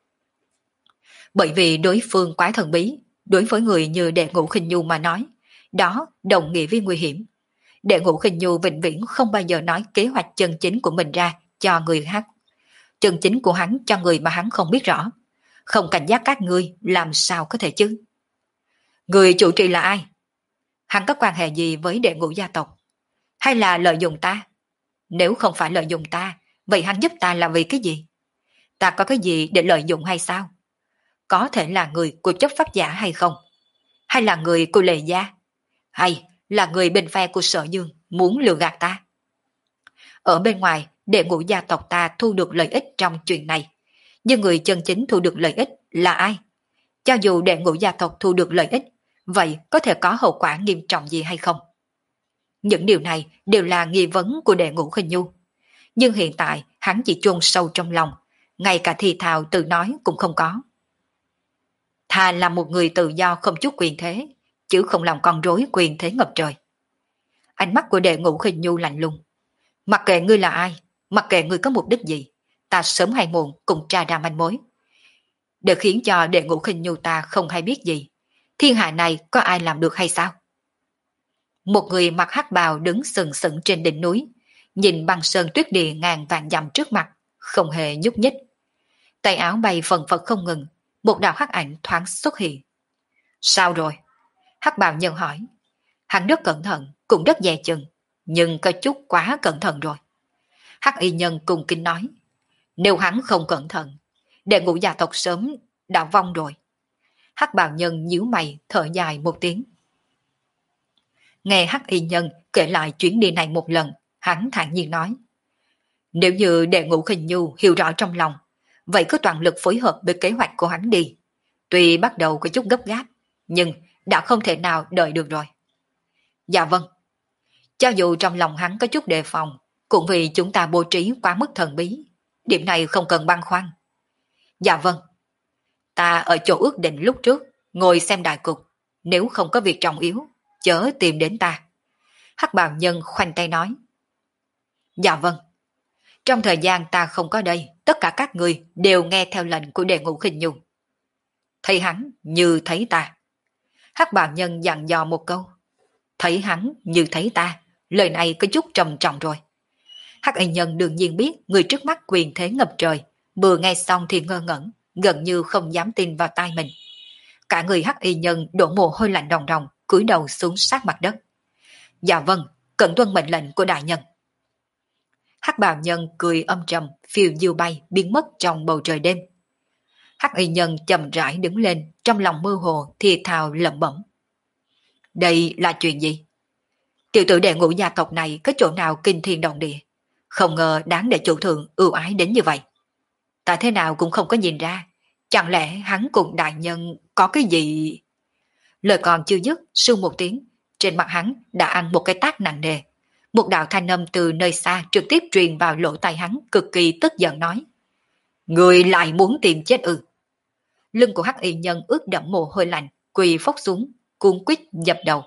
Bởi vì đối phương quá thần bí, đối với người như Đệ Ngũ Khinh Nhu mà nói, đó đồng nghĩa với nguy hiểm. Đệ Ngũ Khinh Nhu vĩnh viễn không bao giờ nói kế hoạch chân chính của mình ra cho người khác. Chân chính của hắn cho người mà hắn không biết rõ. Không cảnh giác các ngươi làm sao có thể chứ? Người chủ trì là ai? Hắn có quan hệ gì với Đệ Ngũ gia tộc? Hay là lợi dụng ta? Nếu không phải lợi dụng ta, vậy hắn giúp ta là vì cái gì? Ta có cái gì để lợi dụng hay sao? Có thể là người của chấp pháp giả hay không? Hay là người của Lệ gia? Hay là người bên phe của Sở Dương muốn lừa gạt ta? Ở bên ngoài, Đệ Ngũ gia tộc ta thu được lợi ích trong chuyện này. Nhưng người chân chính thu được lợi ích là ai? Cho dù Đệ Ngũ gia tộc thu được lợi ích, vậy có thể có hậu quả nghiêm trọng gì hay không? Những điều này đều là nghi vấn của Đệ Ngũ Khinh Nhu. Nhưng hiện tại hắn chỉ chôn sâu trong lòng, ngay cả thì thào tự nói cũng không có. Thà là một người tự do không chút quyền thế, chứ không làm con rối quyền thế ngập trời. Ánh mắt của Đệ Ngũ Khinh Nhu lạnh lùng. Mặc kệ ngươi là ai, mặc kệ ngươi có mục đích gì, ta sớm hay muộn cũng tra ra manh mối. Để khiến cho Đệ Ngũ Khinh Nhu ta không hay biết gì, thiên hạ này có ai làm được hay sao? Một người mặc hắc bào đứng sừng sững trên đỉnh núi, nhìn băng sơn tuyết địa ngàn vạn dặm trước mặt, không hề nhúc nhích. Tay áo bay phần phật không ngừng, một đạo hắc ảnh thoáng xuất hiện. Sao rồi? Hắc bào nhân hỏi. Hắn rất cẩn thận, cũng rất dè chừng, nhưng có chút quá cẩn thận rồi. Hắc y nhân cung kính nói. Nếu hắn không cẩn thận, Đệ Ngũ gia tộc sớm đã vong rồi. Hắc bào nhân nhíu mày thở dài một tiếng. Nghe Hắc y nhân kể lại chuyến đi này một lần, hắn thản nhiên nói. Nếu như đệ ngũ Khinh Nhu hiểu rõ trong lòng, vậy cứ toàn lực phối hợp với kế hoạch của hắn đi. Tuy bắt đầu có chút gấp gáp, nhưng đã không thể nào đợi được rồi. Dạ vâng. Cho dù trong lòng hắn có chút đề phòng, cũng vì chúng ta bố trí quá mức thần bí. Điểm này không cần băn khoăn. Dạ vâng. Ta ở chỗ ước định lúc trước, ngồi xem đại cục. Nếu không có việc trọng yếu, chớ tìm đến ta. Hắc bào nhân khoanh tay nói. Dạ vâng. Trong thời gian ta không có đây, tất cả các người đều nghe theo lệnh của đệ ngũ Khinh Nhu. Thấy hắn như thấy ta. Hắc bào nhân dặn dò một câu. Thấy hắn như thấy ta, lời này có chút trầm trọng rồi. Hắc y nhân đương nhiên biết người trước mắt quyền thế ngập trời, vừa nghe xong thì ngơ ngẩn, gần như không dám tin vào tai mình. Cả người Hắc y nhân đổ mồ hôi lạnh ròng ròng, cúi đầu xuống sát mặt đất. Dạ vâng, cẩn tuân mệnh lệnh của đại nhân. Hắc bào nhân cười âm trầm, phiêu diêu bay biến mất trong bầu trời đêm. Hắc y nhân chậm rãi đứng lên, trong lòng mơ hồ thì thào lẩm bẩm. Đây là chuyện gì? Tiểu tử đệ ngũ gia tộc này có chỗ nào kinh thiên động địa, không ngờ đáng để chủ thượng ưu ái đến như vậy. Ta thế nào cũng không có nhìn ra, chẳng lẽ hắn cùng đại nhân có cái gì? Lời còn chưa dứt, sưu một tiếng, trên mặt hắn đã ăn một cái tát nặng nề. Một đạo thanh âm từ nơi xa trực tiếp truyền vào lỗ tai hắn, cực kỳ tức giận nói. Người lại muốn tìm chết ư? Lưng của Hắc y nhân ướt đẫm mồ hôi lạnh, quỳ phốc xuống, cuốn quýt dập đầu.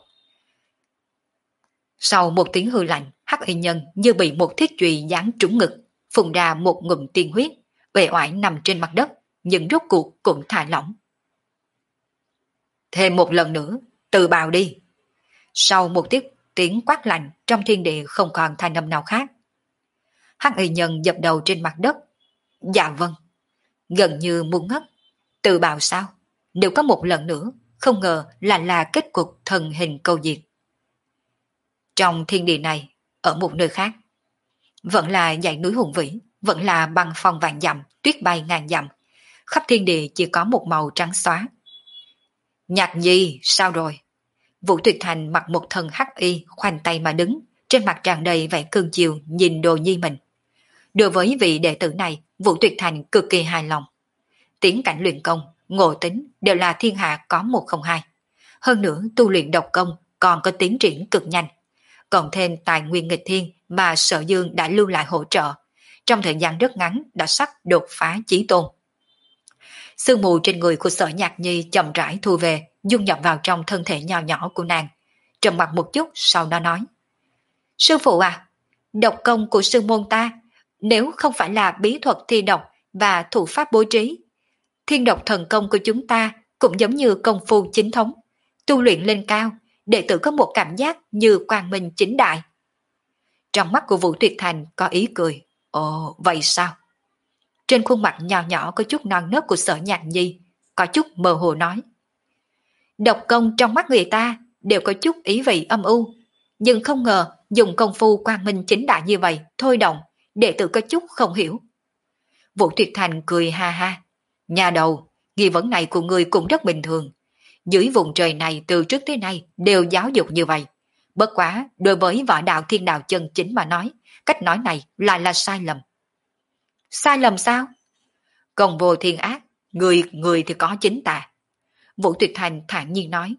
Sau một tiếng hư lạnh, Hắc y nhân như bị một thiết chùy giáng trúng ngực, phun ra một ngụm tiên huyết, uể oải nằm trên mặt đất, nhưng rốt cuộc cũng thả lỏng. Thêm một lần nữa, tự bào đi. Sau một tiếng tiếng quát lạnh, trong thiên địa không còn thanh âm nào khác. Hắc y nhân dập đầu trên mặt đất. Dạ vâng. Gần như muốn ngất. Tự bào sao? Nếu có một lần nữa, không ngờ là là kết cục thần hình câu diệt. Trong thiên địa này, ở một nơi khác, vẫn là dãy núi hùng vĩ, vẫn là băng phong vạn dặm, tuyết bay ngàn dặm, khắp thiên địa chỉ có một màu trắng xóa. Nhạc Nhi, sao rồi? Vũ Tuyệt Thành mặc một thân hắc y, khoanh tay mà đứng, trên mặt tràn đầy vẻ cương chiều nhìn Đồ Nhi mình. Đối với vị đệ tử này, Vũ Tuyệt Thành cực kỳ hài lòng. Tiến cảnh luyện công, ngộ tính đều là thiên hạ có một không hai. Hơn nữa tu luyện độc công còn có tiến triển cực nhanh. Còn thêm tài nguyên nghịch thiên mà Sở Dương đã lưu lại hỗ trợ, trong thời gian rất ngắn đã sắp đột phá chí tôn. Sương mù trên người của Sở Nhạc Nhi chậm rãi thu về, dung nhập vào trong thân thể nhỏ nhỏ của nàng. Trầm mặt một chút, sau đó nói. Sư phụ à, độc công của sư môn ta, nếu không phải là bí thuật thi độc và thủ pháp bố trí, thiên độc thần công của chúng ta cũng giống như công phu chính thống, tu luyện lên cao, đệ tử có một cảm giác như quang minh chính đại. Trong mắt của Vũ Tuyệt Thành có ý cười. Ồ, vậy sao? Trên khuôn mặt nhỏ nhỏ có chút non nớt của Sở Nhạc Nhi, có chút mơ hồ nói. Độc công trong mắt người ta đều có chút ý vị âm u, nhưng không ngờ dùng công phu quang minh chính đại như vậy, thôi động, đệ tử có chút không hiểu. Vũ Tuyệt Thành cười ha ha. Nhà đầu, nghi vấn này của người cũng rất bình thường. Dưới vùng trời này từ trước tới nay đều giáo dục như vậy. Bất quá, đối với võ đạo thiên đạo chân chính mà nói, cách nói này lại là sai lầm. Sai lầm sao? Công vô thiên ác, người người thì có chính tà. Vũ Tuyệt Thành thản nhiên nói.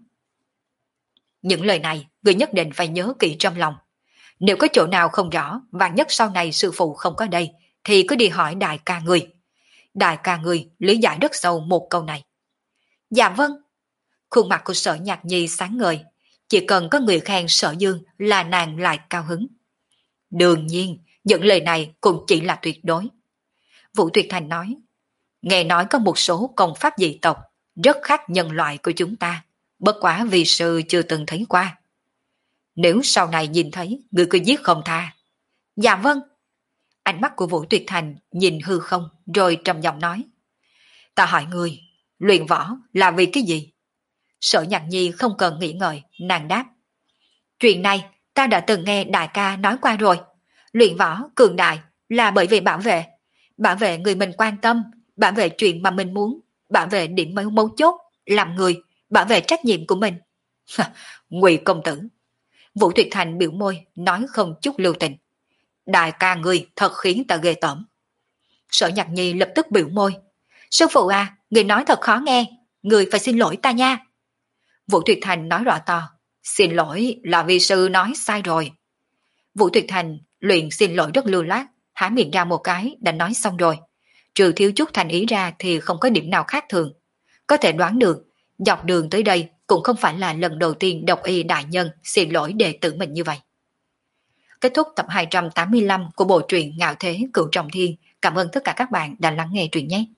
Những lời này, người nhất định phải nhớ kỹ trong lòng. Nếu có chỗ nào không rõ, và nhất sau này sư phụ không có đây, thì cứ đi hỏi đại ca người. Đại ca người lý giải rất sâu một câu này. Dạ vâng. Khuôn mặt của Sở Nhạc Nhi sáng ngời. Chỉ cần có người khen Sở Dương là nàng lại cao hứng. Đương nhiên, những lời này cũng chỉ là tuyệt đối. Vũ Tuyệt Thành nói. Nghe nói có một số công pháp dị tộc rất khác nhân loại của chúng ta. Bất quá vì sư chưa từng thấy qua. Nếu sau này nhìn thấy, người cứ giết không tha. Dạ vâng. Ánh mắt của Vũ Tuyệt Thành nhìn hư không rồi trầm giọng nói. Ta hỏi người, luyện võ là vì cái gì? Sở Nhạc Nhi không cần nghĩ ngợi, nàng đáp. Chuyện này ta đã từng nghe đại ca nói qua rồi. Luyện võ cường đại là bởi vì bảo vệ. Bảo vệ người mình quan tâm, bảo vệ chuyện mà mình muốn, bảo vệ điểm mấu mấu chốt, làm người, bảo vệ trách nhiệm của mình. Ngụy công tử. Vũ Tuyệt Thành biểu môi, nói không chút lưu tình. Đại ca người thật khiến ta ghê tởm. Sở Nhạc Nhi lập tức biểu môi. Sư phụ à, người nói thật khó nghe, người phải xin lỗi ta nha. Vũ Tuyệt Thành nói rõ to. Xin lỗi là vì sư nói sai rồi. Vũ Tuyệt Thành luyện xin lỗi rất lưu loát, há miệng ra một cái đã nói xong rồi. Trừ thiếu chút thành ý ra thì không có điểm nào khác thường. Có thể đoán được, dọc đường tới đây cũng không phải là lần đầu tiên độc y đại nhân xin lỗi đệ tử mình như vậy. Kết thúc tập hai trăm tám mươi lăm của bộ truyện Ngạo Thế Cửu Trọng Thiên. Cảm ơn tất cả các bạn đã lắng nghe truyện nhé.